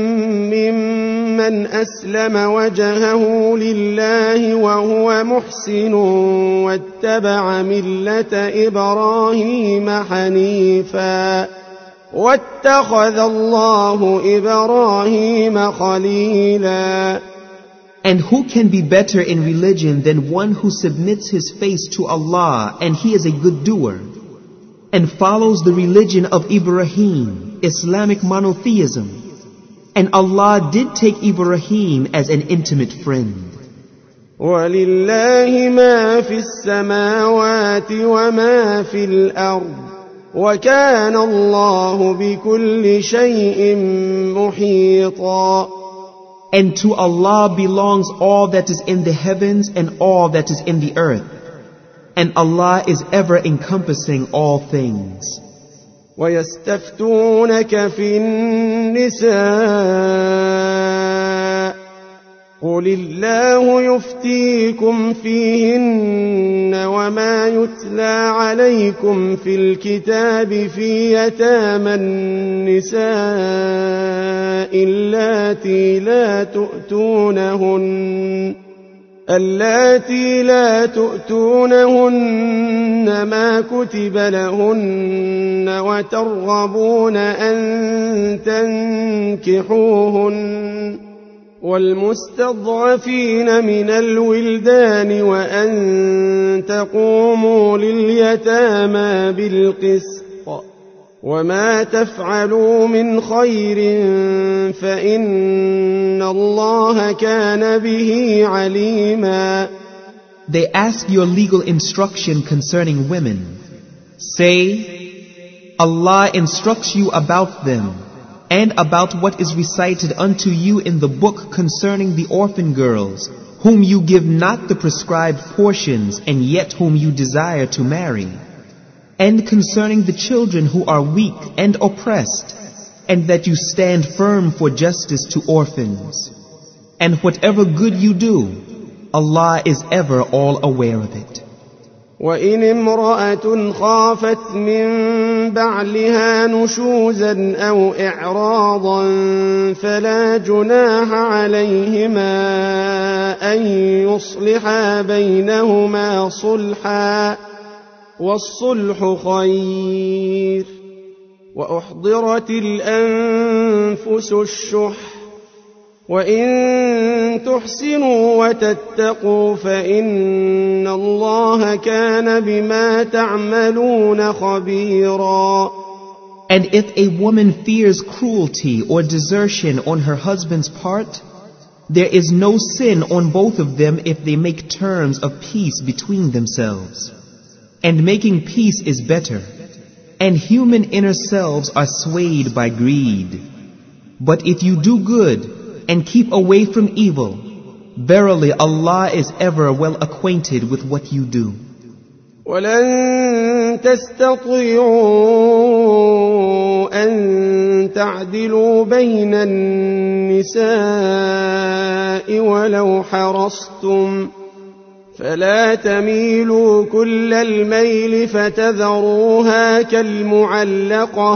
ممن أسلم وجهه لله وهو محسن واتبع ملة إبراهيم حنيفا واتخذ الله إبراهيم خليلا. And who can be better in religion than one who submits his face to Allah, and he is a good doer, and follows the religion of Ibrahim, Islamic monotheism. And Allah did take Ibrahim as an intimate friend. وَلِلَّهِ مَا فِي السَّمَاوَاتِ وَمَا فِي الْأَرْضِ وَكَانَ اللَّهُ بِكُلِّ شَيْءٍ مُحِيطًا. And to Allah belongs all that is in the heavens and all that is in the earth. And Allah is ever encompassing all things. وَيَسْتَفْتُونَكَ فِي النِّسَاءِ قُلِ اللَّهُ يُفْتِيكُمْ فِيهِنَّ وَمَا يُتْلَى عَلَيْكُمْ فِي الْكِتَابِ فِي يَتَامَى النِّسَاءِ اللاتي لا تؤتونهن ما كتب لهن وترغبون أن تنكحوهن والمستضعفين من الولدان وأن تقوموا لليتامى بالقسط وما تفعلوا من خير فإن الله كان به عليما. They ask your legal instruction concerning women. Say, Allah instructs you about them and about what is recited unto you in the book concerning the orphan girls, whom you give not the prescribed portions and yet whom you desire to marry. And concerning the children who are weak and oppressed, and that you stand firm for justice to orphans. And whatever good you do, Allah is ever all aware of it. وَإِنِ امْرَأَةٌ خَافَتْ مِنْ بَعْلِهَا نُشُوزًا أَوْ إِعْرَاضًا فَلَا جُنَاحَ عَلَيْهِمَا أَنْ يُصْلِحَا بَيْنَهُمَا صُلْحًا والصلح خير وأحضرت الأنفس الشح وإن تحسنوا وتتقوا فإن الله كان بما تعملون خبيرا. And if a woman fears cruelty or desertion on her husband's part, there is no sin on both of them if they make terms of peace between themselves. And making peace is better, and human inner selves are swayed by greed. But if you do good and keep away from evil, verily Allah is ever well acquainted with what you do. وَلَن تَسْتَطِيعُوا أَن تَعْدِلُوا بَيْنَ النِّسَاءِ وَلَوْ حَرَصْتُمْ فلا تميلوا كل الميل فتذروها كالمعلقة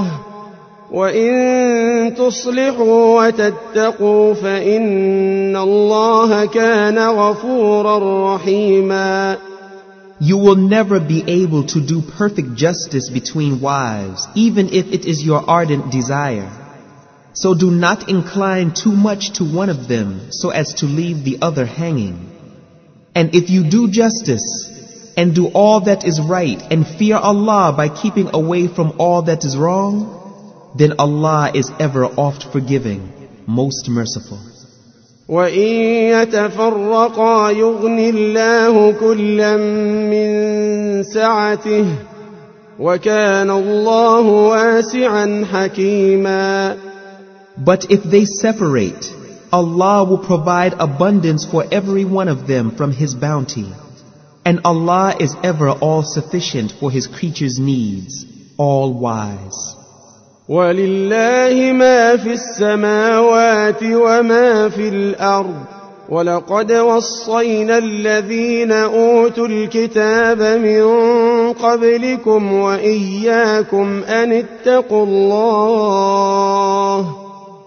وإن تصلحوا وتتقوا فإن الله كان غفورا رحيما. You will never be able to do perfect justice between wives, even if it is your ardent desire. So do not incline too much to one of them so as to leave the other hanging. And if you do justice and do all that is right and fear Allah by keeping away from all that is wrong, then Allah is ever oft forgiving, most merciful. وإن يتفرقا يغن الله كلا من سعته وكان الله واسعا حكيما. But if they separate, Allah will provide abundance for every one of them from His bounty. And Allah is ever all-sufficient for His creatures' needs, all-wise. وَلِلَّهِ مَا فِي السَّمَاوَاتِ وَمَا فِي الْأَرْضِ وَلَقَدْ وَصَّيْنَا الَّذِينَ أُوتُوا الْكِتَابَ مِنْ قَبْلِكُمْ وَإِيَّاكُمْ أَنِ اتَّقُوا اللَّهَ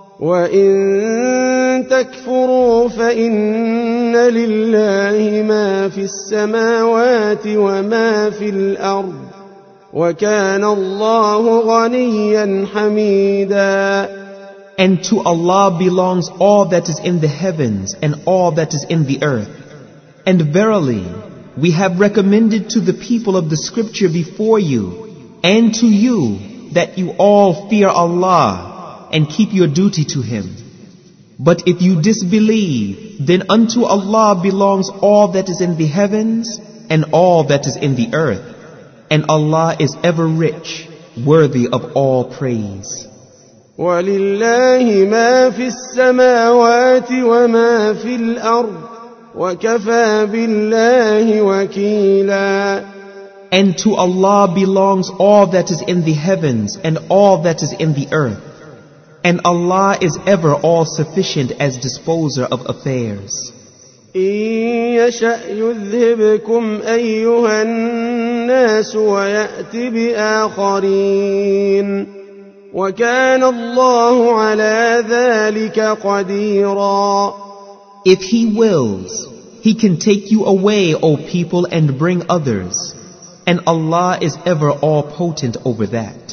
وَإِن تَكْفُرُوا فَإِنَّ لِلَّهِ مَا فِي السَّمَاوَاتِ وَمَا فِي الْأَرْضِ وَكَانَ اللَّهُ غَنِيًّا حَمِيدًا. And to Allah belongs all that is in the heavens and all that is in the earth. And verily, we have recommended to the people of the scripture before you and to you that you all fear Allah and keep your duty to Him. But if you disbelieve, then unto Allah belongs all that is in the heavens and all that is in the earth. And Allah is ever rich, worthy of all praise. وَلِلَّهِ مَا فِي السَّمَاوَاتِ وَمَا فِي الْأَرْضِ وَكَفَى بِاللَّهِ وَكِيلًا. And to Allah belongs all that is in the heavens and all that is in the earth. And Allah is ever all-sufficient as disposer of affairs. إِن يَشَأْ يُذْهِبْكُمْ أَيُّهَا النَّاسُ وَيَأْتِ بِآخَرِينَ وَكَانَ اللَّهُ عَلَى ذَلِكَ قَدِيرًا. If He wills, He can take you away, O people, and bring others. And Allah is ever all-potent over that.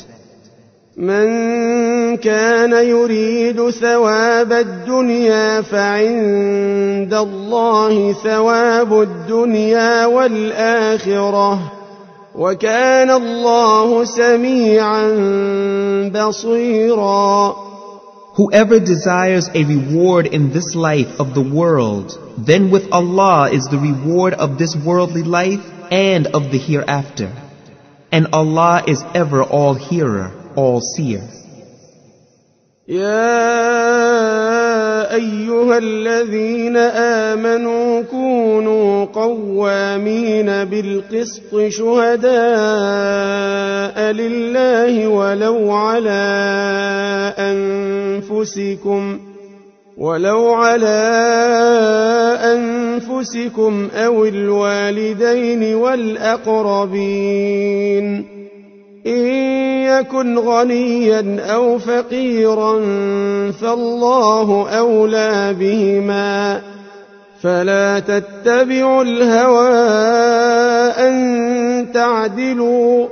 من كان يريد ثواب الدنيا فعند الله ثواب الدنيا والآخرة وكان الله سميعا بصيرا. Whoever desires a reward in this life of the world, then with Allah is the reward of this worldly life and of the hereafter. And Allah is ever all-hearer, all-seer. يا أيها الذين آمنوا كونوا قوامين بالقسط شهداء لله ولو على أنفسكم أو الوالدين والأقربين إن يكن غنيا أو فقيرا فالله أولى بهما فلا تتبعوا الهوى أن تعدلوا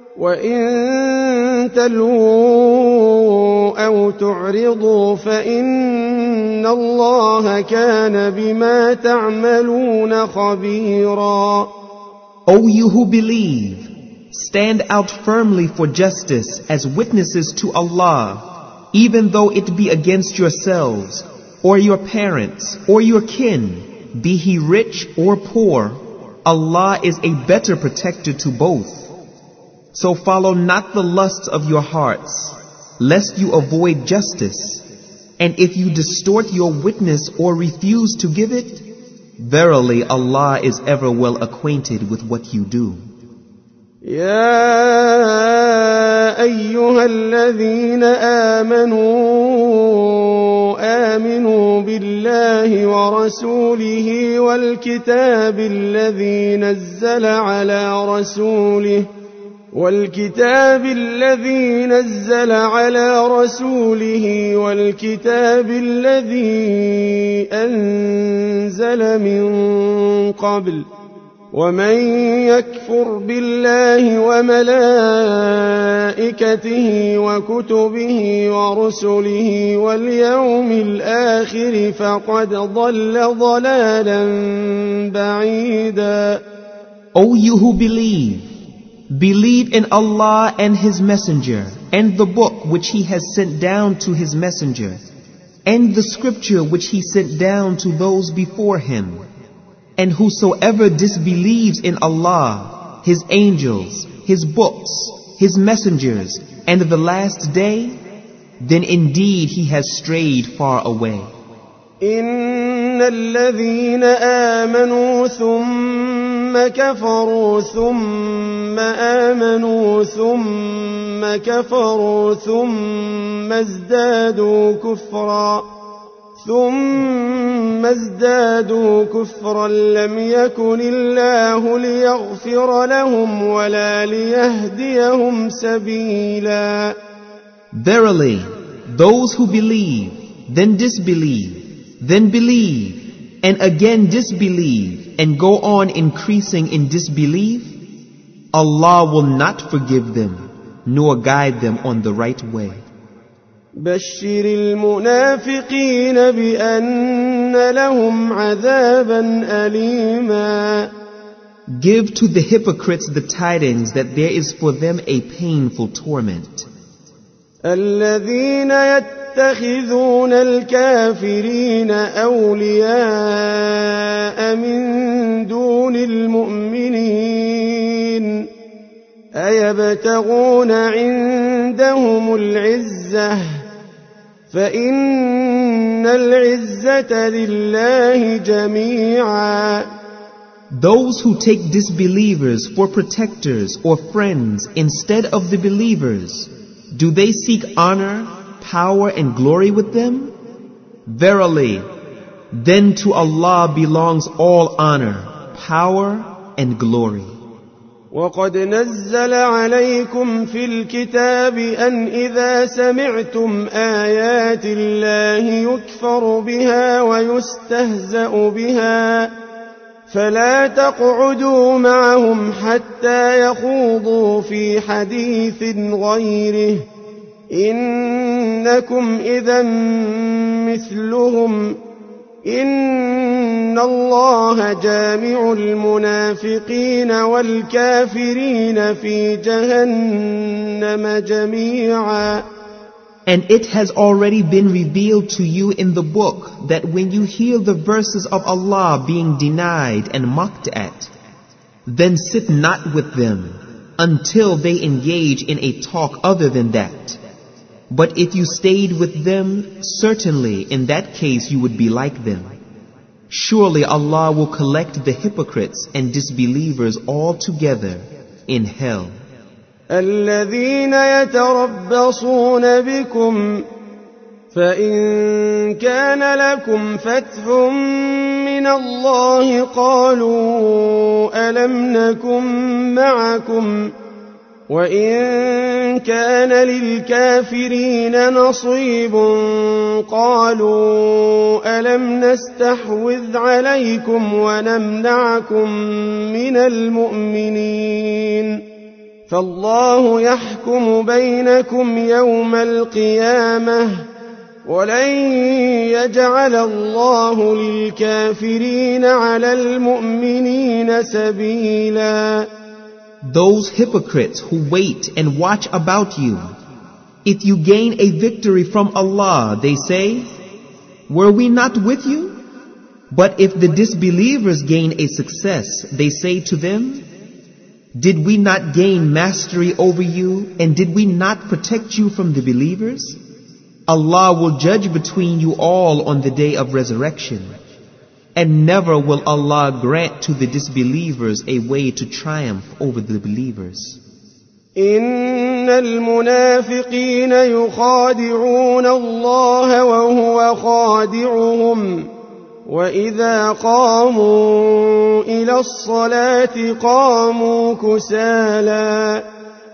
وإن تلووا أو تعرضوا فإن الله كان بما تعملون خبيرا. O you who believe, stand out firmly for justice as witnesses to Allah, even though it be against yourselves, or your parents, or your kin, be he rich or poor. Allah is a better protector to both. So follow not the lusts of your hearts, lest you avoid justice. And if you distort your witness or refuse to give it, verily Allah is ever well acquainted with what you do. يا أيها الذين آمنوا بالله ورسوله والكتاب الذي نزل على رسوله والكتاب الذي أنزل من قبل ومن يكفر بالله وملائكته وكتبه ورسله واليوم الآخر فقد ضل ضلالا بعيدا. O you who believe, Believe in Allah and His Messenger, and the book which He has sent down to His Messenger, and the scripture which He sent down to those before Him. And whosoever disbelieves in Allah, His angels, His books, His messengers, and the last day, then indeed he has strayed far away. إن الذين آمنوا ثم كفروا ثم آمنوا ثم كفروا ثم ازدادوا كفرا لم يكن الله ليغفر لهم ولا ليهديهم سبيلا. Verily, those who believe, then disbelieve, then believe, and again disbelieve, and go on increasing in disbelief, Allah will not forgive them, nor guide them on the right way. بشر المنافقين بأن لهم عذابا أليما. Give to the hypocrites the tidings that there is for them a painful torment. الذين يتخذون الكافرين أولياء من دون المؤمنين أيبتغون عندهم العزة فإن العزة لله جميعا. Those who take disbelievers for protectors or friends instead of the believers, do they seek honor, power, and glory with them? Verily, then to Allah belongs all honor, power, and glory. وقد نزل عليكم في الكتاب أن إذا سمعتم آيات الله يكفر بها ويستهزأ بها فلا تقعدوا معهم حتى يخوضوا في حديث غيره إنكم إذا مثلهم إن الله جامع المنافقين والكافرين في جهنم جميعا. And it has already been revealed to you in the book that when you hear the verses of Allah being denied and mocked at, then sit not with them until they engage in a talk other than that. But if you stayed with them, certainly in that case you would be like them. Surely Allah will collect the hypocrites and disbelievers all together in hell. الذين يتربصون بكم فإن كان لكم فتح من الله قالوا ألم نكن معكم وإن كان للكافرين نصيب قالوا ألم نستحوذ عليكم ونمنعكم من المؤمنين فالله يحكم بينكم يوم القيامة ولن يجعل الله للكافرين على المؤمنين سبيلا. Those hypocrites who wait and watch about you, if you gain a victory from Allah, they say, were we not with you? But if the disbelievers gain a success, they say to them, did we not gain mastery over you, and did we not protect you from the believers? Allah will judge between you all on the day of resurrection. And never will Allah grant to the disbelievers a way to triumph over the believers. إن المنافقين يخادعون الله وهو خادعهم وإذا قاموا إلى الصلاة قاموا كسالى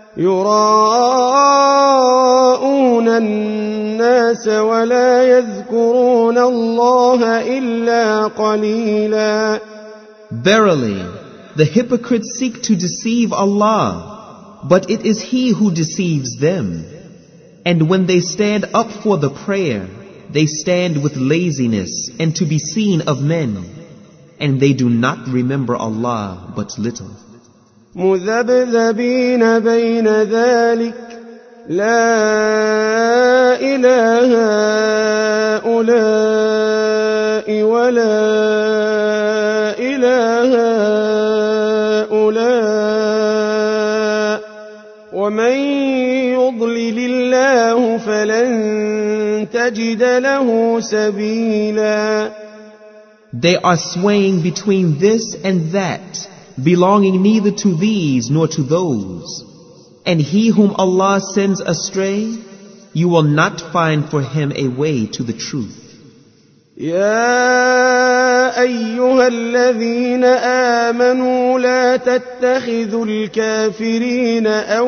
يراءون الناس ولا يذكرون الله إلا قليلا. Verily, the hypocrites seek to deceive Allah, but it is He who deceives them. And when they stand up for the prayer, they stand with laziness and to be seen of men, and they do not remember Allah but little. مذبذبين بين ذلك لا إله هؤلاء ولا إله هؤلاء ومن يضلل الله فلن تجد له سبيلا. They are swaying between this and that, belonging neither to these nor to those. And he whom Allah sends astray, you will not find for him a way to the truth. يا أيها الذين آمنوا لا تتخذوا الكافرين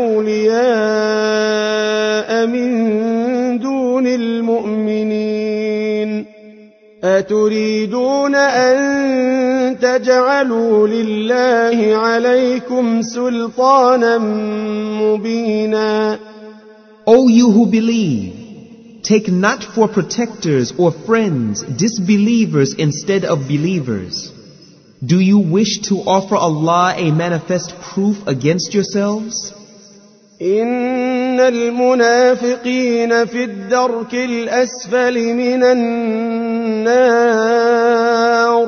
أولياء من دون المؤمنين أتريدون أن تجعلوا لله عليكم سلطانا مبينا. O you who believe, take not for protectors or friends disbelievers instead of believers. Do you wish to offer Allah a manifest proof against yourselves? إن المنافقين في الدرك الأسفل من النار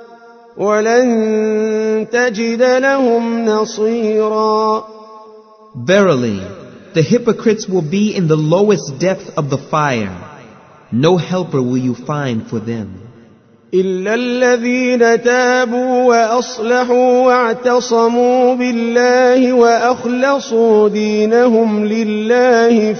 ولن تجد لهم نصيرا. Verily, the hypocrites will be in the lowest depth of the fire. No helper will you find for them. إلا الذين تابوا وأصلحوا واعتصموا بالله وأخلصوا دينهم لله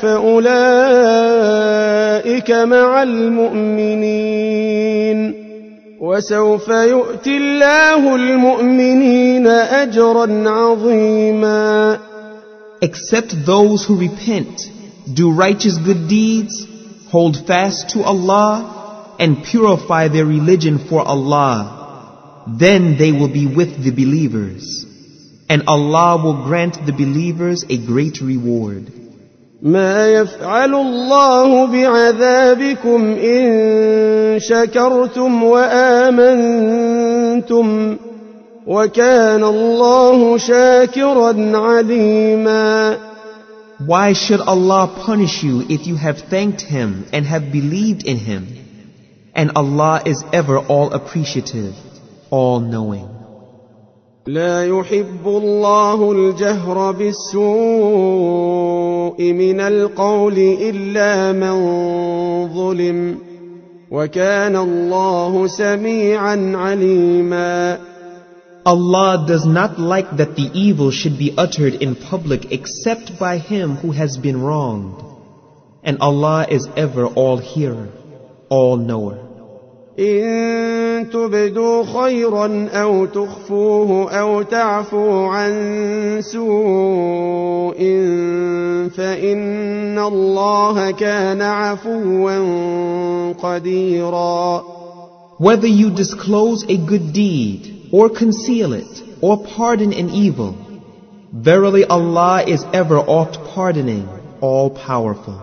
فأولئك مع المؤمنين وسوف يؤتي الله المؤمنين أجرا عظيما. Except those who repent, do righteous good deeds, hold fast to Allah, and purify their religion for Allah, then they will be with the believers, and Allah will grant the believers a great reward. ما يفعل الله بعذابكم إن شكرتم وآمنتم وكان الله شاكرا عليما. Why should Allah punish you if you have thanked Him and have believed in Him? And Allah is ever all appreciative, all knowing. لا يحب الله الجهر بالسوء من القول إلا من ظلم وكان الله سميعا عليما. Allah does not like that the evil should be uttered in public except by him who has been wronged. And Allah is ever all hearer, all knower. إن تبدوا خيرا أو تخفوه أو تعفوا عن سوء فإن الله كان عفوا قديرا. Whether you disclose a good deed or conceal it or pardon an evil, verily Allah is ever oft pardoning, all powerful.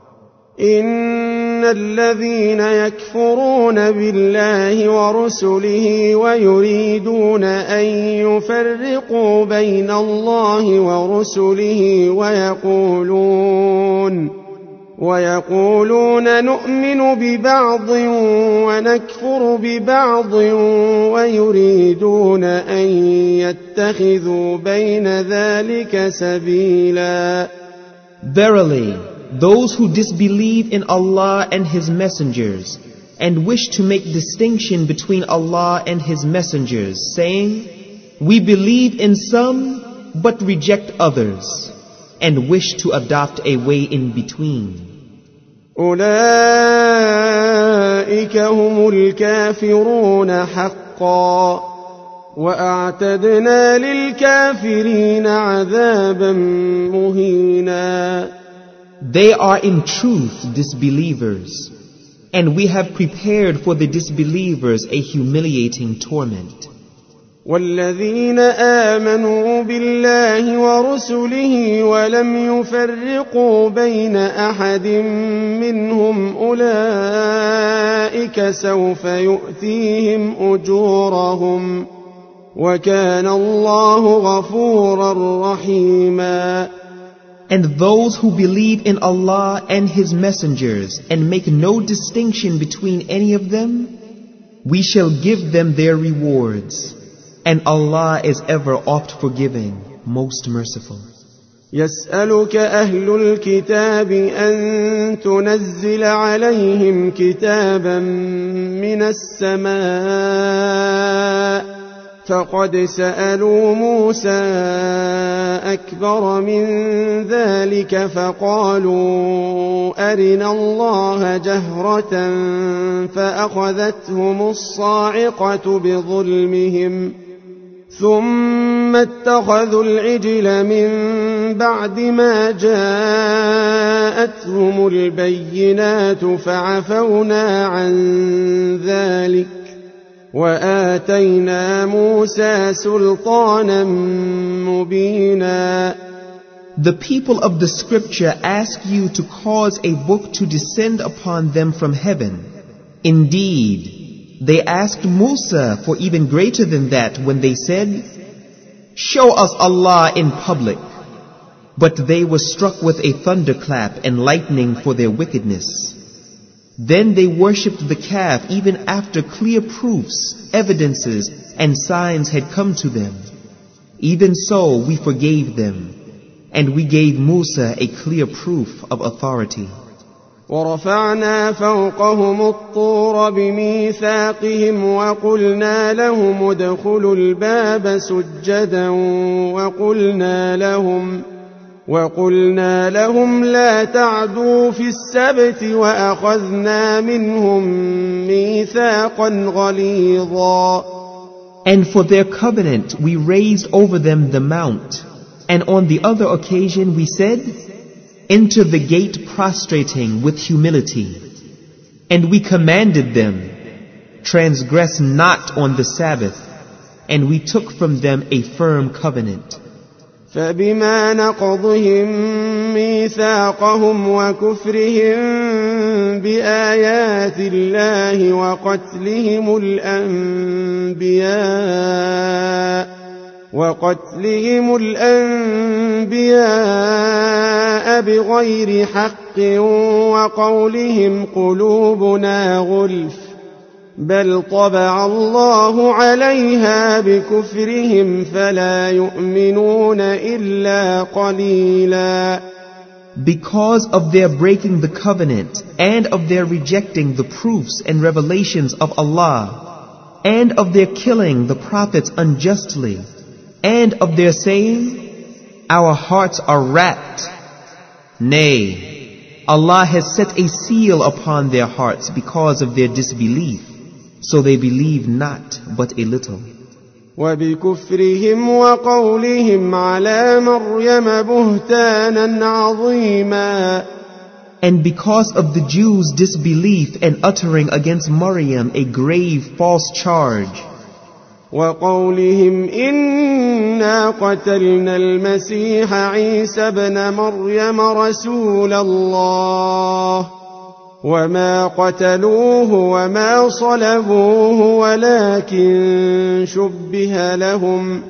إن الذين يكفرون بالله ورسله ويريدون أن يفرقوا بين الله ورسله ويقولون نؤمن ببعض ونكفر ببعض ويريدون أن يتخذوا بين ذلك سبيلا. Verily, those who disbelieve in Allah and His messengers and wish to make distinction between Allah and His messengers, saying, we believe in some but reject others, and wish to adopt a way in between. أولئك هم الكافرون حقا وأعتدنا للكافرين عذابا مهينا. They are in truth disbelievers, and we have prepared for the disbelievers a humiliating torment. والذين آمنوا بالله ورسله ولم يفرقوا بين أحد منهم أولئك سوف يؤتيهم أجورهم وكان الله غفورا رحيما. And those who believe in Allah and His messengers and make no distinction between any of them, we shall give them their rewards. And Allah is ever oft forgiving, most merciful. يسألك أهل الكتاب أن تنزل عليهم كتابا من السماء فقد سألوا موسى أكبر من ذلك فقالوا أرنا الله جهرة فأخذتهم الصاعقة بظلمهم ثم اتخذوا العجل من بعد ما جاءتهم البينات فعفونا عن ذلك وآتينا موسى سلطانا مبينا. The people of the scripture ask you to cause a book to descend upon them from heaven. Indeed, they asked Musa for even greater than that when they said, "Show us Allah in public." But they were struck with a thunderclap and lightning for their wickedness. Then they worshipped the calf even after clear proofs, evidences, and signs had come to them. Even so we forgave them, and we gave Musa a clear proof of authority. ورفعنا فوقهم الطور بميثاقهم وقلنا لهم ادخلوا الباب سجدا وقلنا لهم لا تعدوا في السبت وأخذنا منهم ميثاقا غليظا. And for their covenant we raised over them the mount, and on the other occasion we said, enter the gate prostrating with humility. And we commanded them, transgress not on the Sabbath, and we took from them a firm covenant. فبما نقضهم ميثاقهم وكفرهم بآيات الله وقتلهم الأنبياء بغير حق وقولهم قلوبنا غلف بل طبع الله عليها بكفرهم فلا يؤمنون إلا قليلا. Because of their breaking the covenant and of their rejecting the proofs and revelations of Allah, and of their killing the prophets unjustly, and of their saying, our hearts are wrapped. Nay, Allah has set a seal upon their hearts because of their disbelief, so they believe not but a little. وبكفرهم وقولهم على مريم بهتانا عظيما. And because of the Jews' disbelief and uttering against Maryam a grave false charge. وقولهم إنا قتلنا المسيح عيسى ابن مريم رسول الله وما قتلوه وما صلبوه ولكن شبه لهم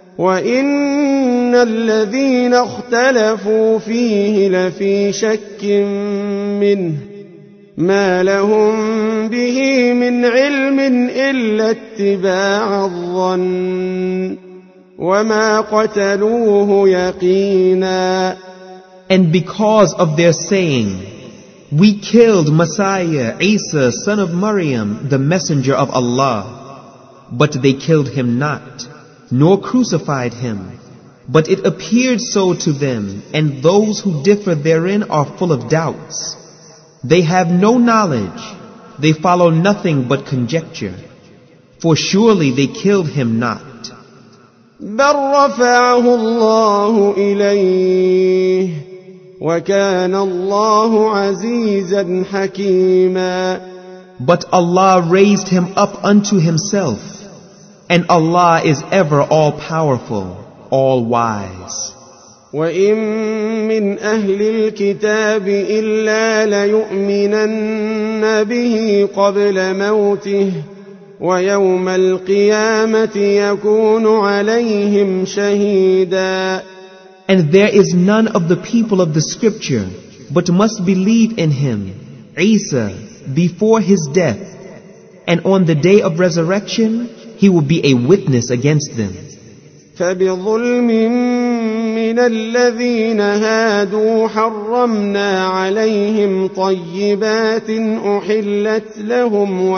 وإن الذين اختلفوا فيه لفي شك منه ما لهم به من علم إلا اتباع الظن وما قتلوه يقينا. And because of their saying, we killed Messiah, Isa, son of Maryam, the messenger of Allah, but they killed him not, nor crucified him, but it appeared so to them, and those who differ therein are full of doubts. They have no knowledge, they follow nothing but conjecture, for surely they killed him not. بل رفعه الله إليه وكان الله عزيزا حكيما. But Allah raised him up unto himself, and Allah is ever all-powerful, all-wise. وَإِن مِّنْ أَهْلِ الْكِتَابِ إِلَّا لَيُؤْمِنَنَّ بِهِ قَبْلَ مَوْتِهِ ويوم القيامة يكون عليهم شهيدا. And there is none of the people of the scripture, but must believe in him, Isa, before his death, and on the day of resurrection, he will be a witness against them. فبظلم من الذين هادوا حرمنا عليهم طيبات أحلت لهم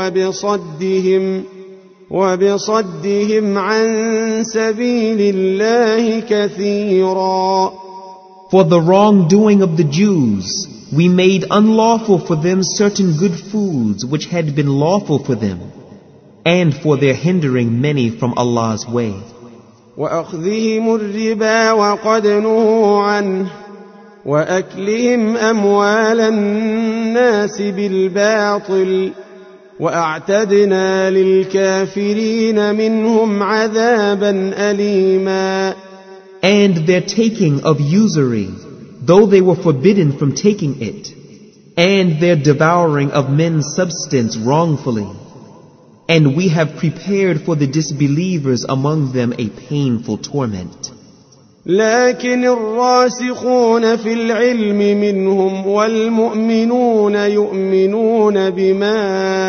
وبصدهم عن سبيل الله كثيرا. For the wrongdoing of the Jews, we made unlawful for them certain good foods which had been lawful for them, and for their hindering many from Allah's way. وأخذهم الربا وقد نهوا عنه وأكلهم أموال الناس بالباطل وأعتدنا للكافرين منهم عذابا أليما. And their taking of usury, though they were forbidden from taking it, and their devouring of men's substance wrongfully. And we have prepared for the disbelievers among them a painful torment. لكن الراسخون في العلم منهم والمؤمنون يؤمنون بما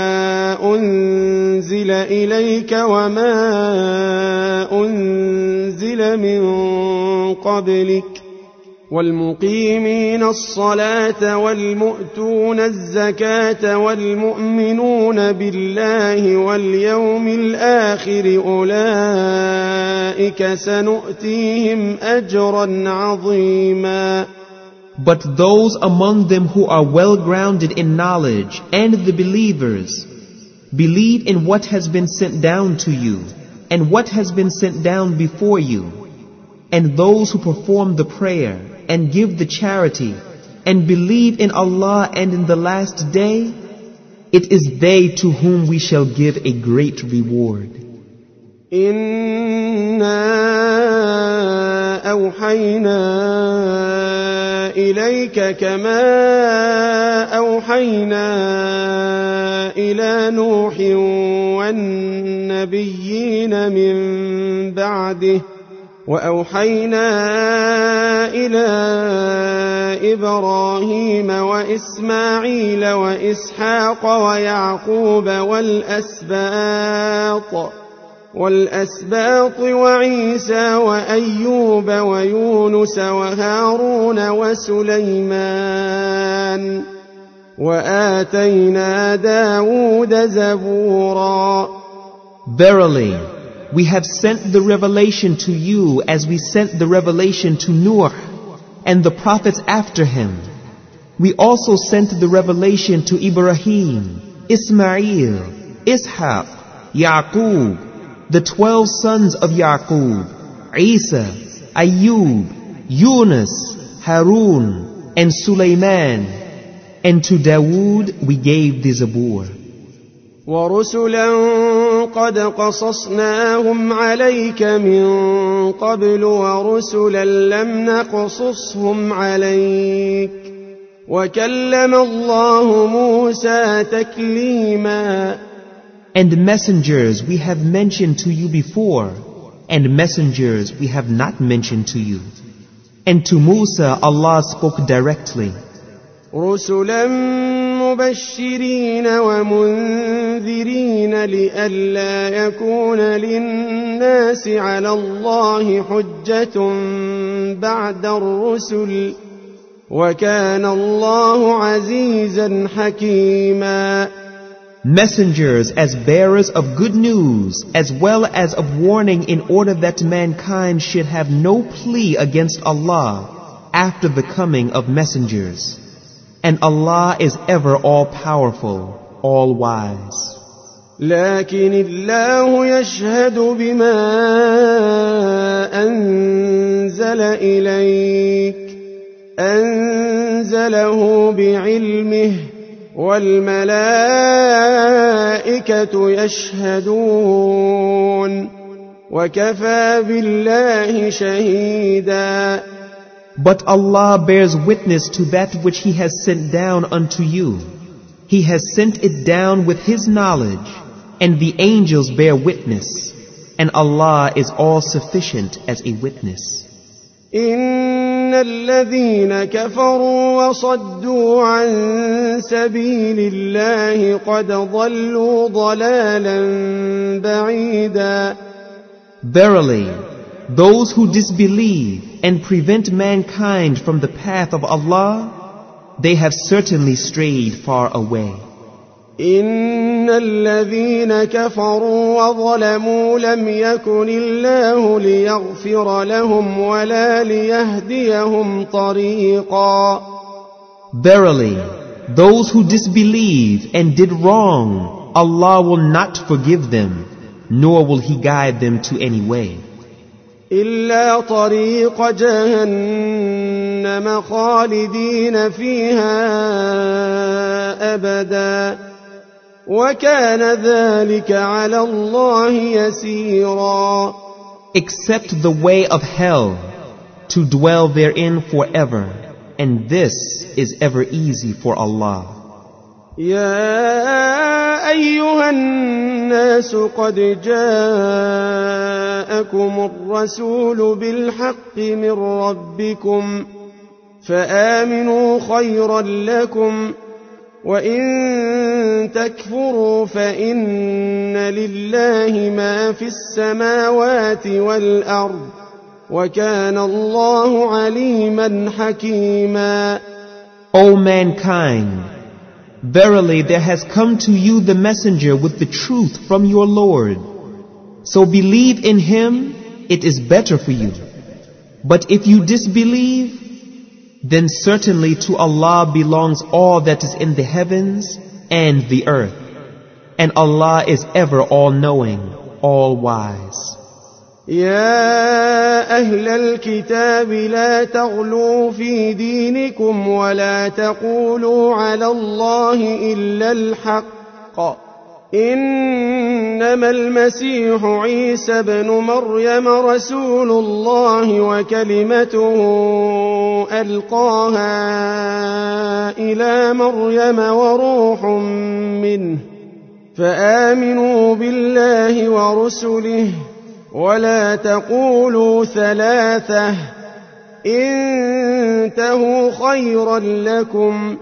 أنزل إليك وما أنزل من قبلك والمقيمين الصلاة والمؤتون الزكاة والمؤمنون بالله واليوم الآخر أولئك سنؤتيهم أجرا عظيما. But those among them who are well grounded in knowledge and the believers believe in what has been sent down to you and what has been sent down before you, and those who perform the prayer and give the charity and believe in Allah and in the last day, it is they to whom we shall give a great reward. إِنَّا أَوْحَيْنَا إِلَيْكَ كَمَا أَوْحَيْنَا إِلَى نُوحٍ وَالنَّبِيِّينَ مِن بَعْدِهِ وأوحينا إلى إبراهيم وإسماعيل وإسحاق ويعقوب والأسباط وعيسى وأيوب ويونس وهارون وسليمان وآتينا داود زبورا. Verily, we have sent the revelation to you as we sent the revelation to Nuh and the prophets after him. We also sent the revelation to Ibrahim, Ismail, Ishaq, Yaqub, the 12 sons of Yaqub, Isa, Ayub, Yunus, Harun, and Sulaiman. And to Dawood we gave the Zabur. ورسلا قد قصصناهم عليك من قبل ورسلا لم نقصصهم عليك وكلم الله موسى تكليما. And messengers we have mentioned to you before, and messengers we have not mentioned to you. And to Musa Allah spoke directly. رسلا مبشرين ومنذرين لئلا يكون للناس على الله حجة بعد الرسل وكان الله عزيزا حكيما. Messengers as bearers of good news as well as of warning, in order that mankind should have no plea against Allah after the coming of messengers. And Allah is ever all-powerful, all-wise. لكن الله يشهد بما أنزل إليك أنزله بعلمه والملائكة يشهدون وكفى بالله شهيدا. But Allah bears witness to that which He has sent down unto you. He has sent it down with His knowledge, and the angels bear witness, and Allah is all sufficient as a witness. إن الذين كفروا وصدوا عن سبيل الله قد ضلوا ضلالا بعيدا. Verily, those who disbelieve and prevent mankind from the path of Allah, they have certainly strayed far away. إن الذين كفروا وظلموا لم يكن الله ليغفر لهم ولا ليهديهم طريقا. Verily, those who disbelieve and did wrong, Allah will not forgive them, nor will He guide them to any way. إلا طريق جهنم خالدين فيها أبدا وكان ذلك على الله يسيرا. Except the way of hell, to dwell therein forever, and this is ever easy for Allah. يا أيها الناس قد جاءكم الرسول بالحق من ربكم فآمنوا خيرا لكم وإن تكفروا فإن لله ما في السماوات والأرض وكان الله عليما حكيما. O mankind, verily there has come to you the messenger with the truth from your Lord. So believe in him, it is better for you. But if you disbelieve, then certainly to Allah belongs all that is in the heavens and the earth. And Allah is ever all-knowing, all-wise. يا أهل الكتاب لا تغلوا في دينكم ولا تقولوا على الله إلا الحق إنما المسيح عيسى بن مريم رسول الله وكلمته ألقاها إلى مريم وروح منه فآمنوا بالله ورسله ولا تقولوا ثلاثة انتهوا خيرا لكم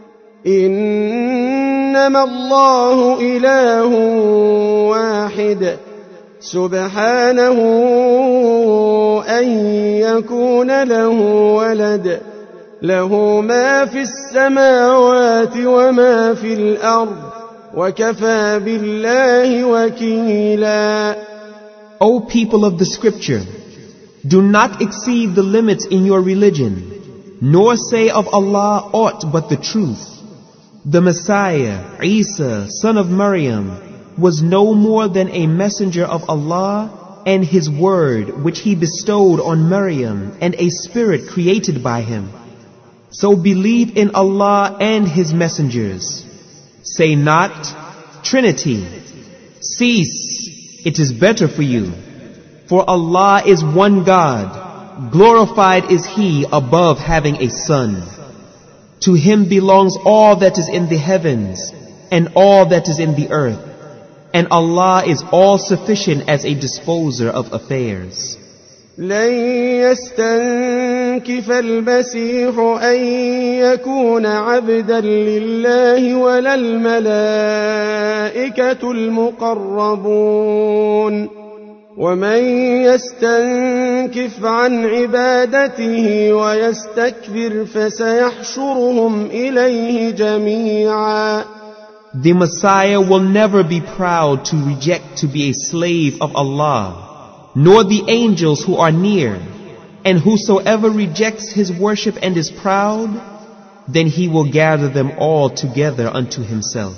إنما الله إله واحد سبحانه أن يكون له ولد له ما في السماوات وما في الأرض وكفى بالله وكيلا. O people of the scripture, do not exceed the limits in your religion, nor say of Allah aught but the truth. The Messiah, Isa, son of Maryam, was no more than a messenger of Allah and His word which He bestowed on Maryam and a spirit created by Him. So believe in Allah and His messengers. Say not, Trinity. Cease. It is better for you. For Allah is one God. Glorified is He above having a son. To Him belongs all that is in the heavens and all that is in the earth. And Allah is all sufficient as a disposer of affairs. لن يستنكف المسيح أن يكون عبدا لله ولا الملائكة المقربون ومن يستنكف عن عبادته ويستكبر فسيحشرهم إليه جميعا. The Messiah will never be proud to reject to be a slave of Allah, nor the angels who are near, and whosoever rejects His worship and is proud, then He will gather them all together unto Himself.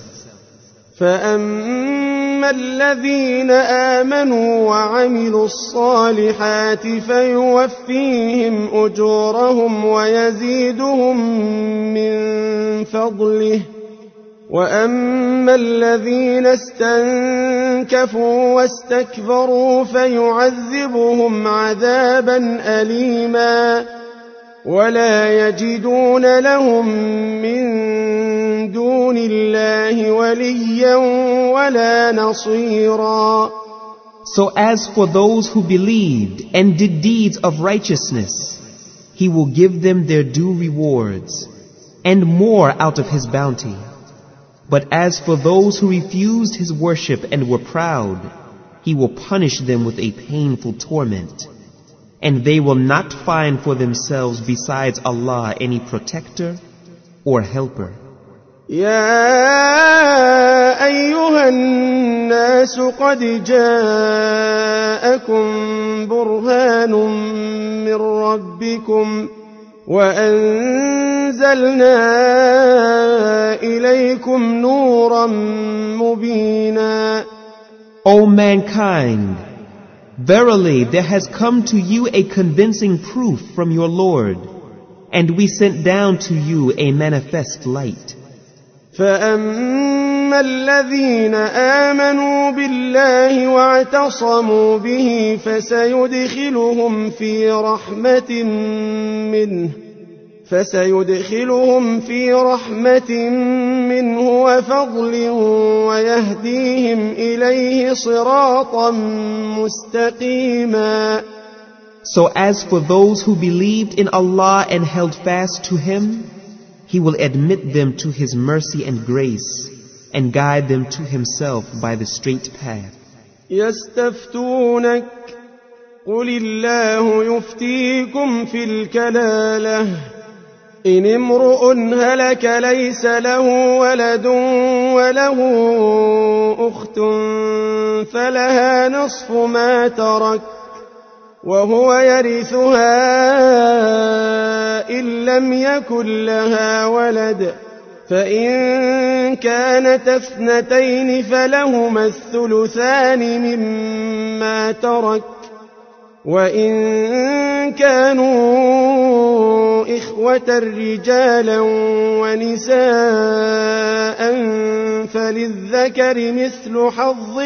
فأما الذين آمنوا وعملوا الصالحات فيوفيهم أجورهم ويزيدهم من فضله وأما الذين استنكفوا واستكبروا فيعذبهم عذابا أليما ولا يجدون لهم من دون الله وليا ولا نصيرا. So as for those who believed and did deeds of righteousness, He will give them their due rewards, and more out of His bounty. But as for those who refused His worship and were proud, He will punish them with a painful torment, and they will not find for themselves besides Allah any protector or helper. يا أيها الناس قد جاءكم برهان من ربكم وأنزلنا إليكم نورا مبينا. O mankind, verily there has come to you a convincing proof from your Lord, and we sent down to you a manifest light. فأما الذين آمنوا بالله واعتصموا به فسيدخلهم في رحمة منه وفضل ويهديهم إليه صراطا مستقيما. So as for those who believed in Allah and held fast to Him, He will admit them to His mercy and grace and guide them to Himself by the straight path. يستفتونك قل الله يفتيكم في الكلالة إن امرؤ هلك ليس له ولد وله أخت فلها نصف ما ترك وهو يرثها إن لم يكن لها ولد فإن كانت اثنتين فلهما الثلثان مما ترك وإن كانوا إخوة رجالا ونساء فللذكر مثل حظ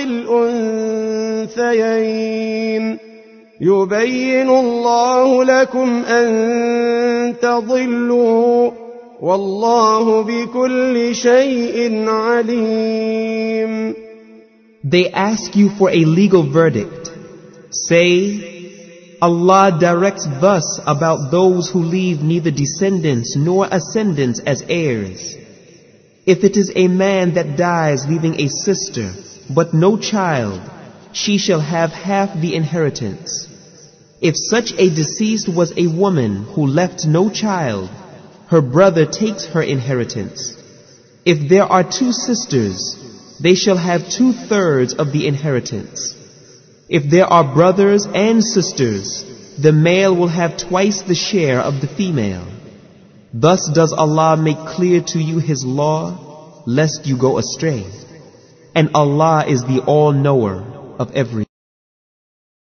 الأنثيين يبين الله لكم أن تضلوا والله بكل شيء عليم. They ask you for a legal verdict. Say, Allah directs thus about those who leave neither descendants nor ascendants as heirs. If it is a man that dies leaving a sister, but no child, she shall have half the inheritance. If such a deceased was a woman who left no child, her brother takes her inheritance. If there are two sisters, they shall have 2/3 of the inheritance. If there are brothers and sisters, the male will have twice the share of the female. Thus does Allah make clear to you His law, lest you go astray. And Allah is the all-knower of everything.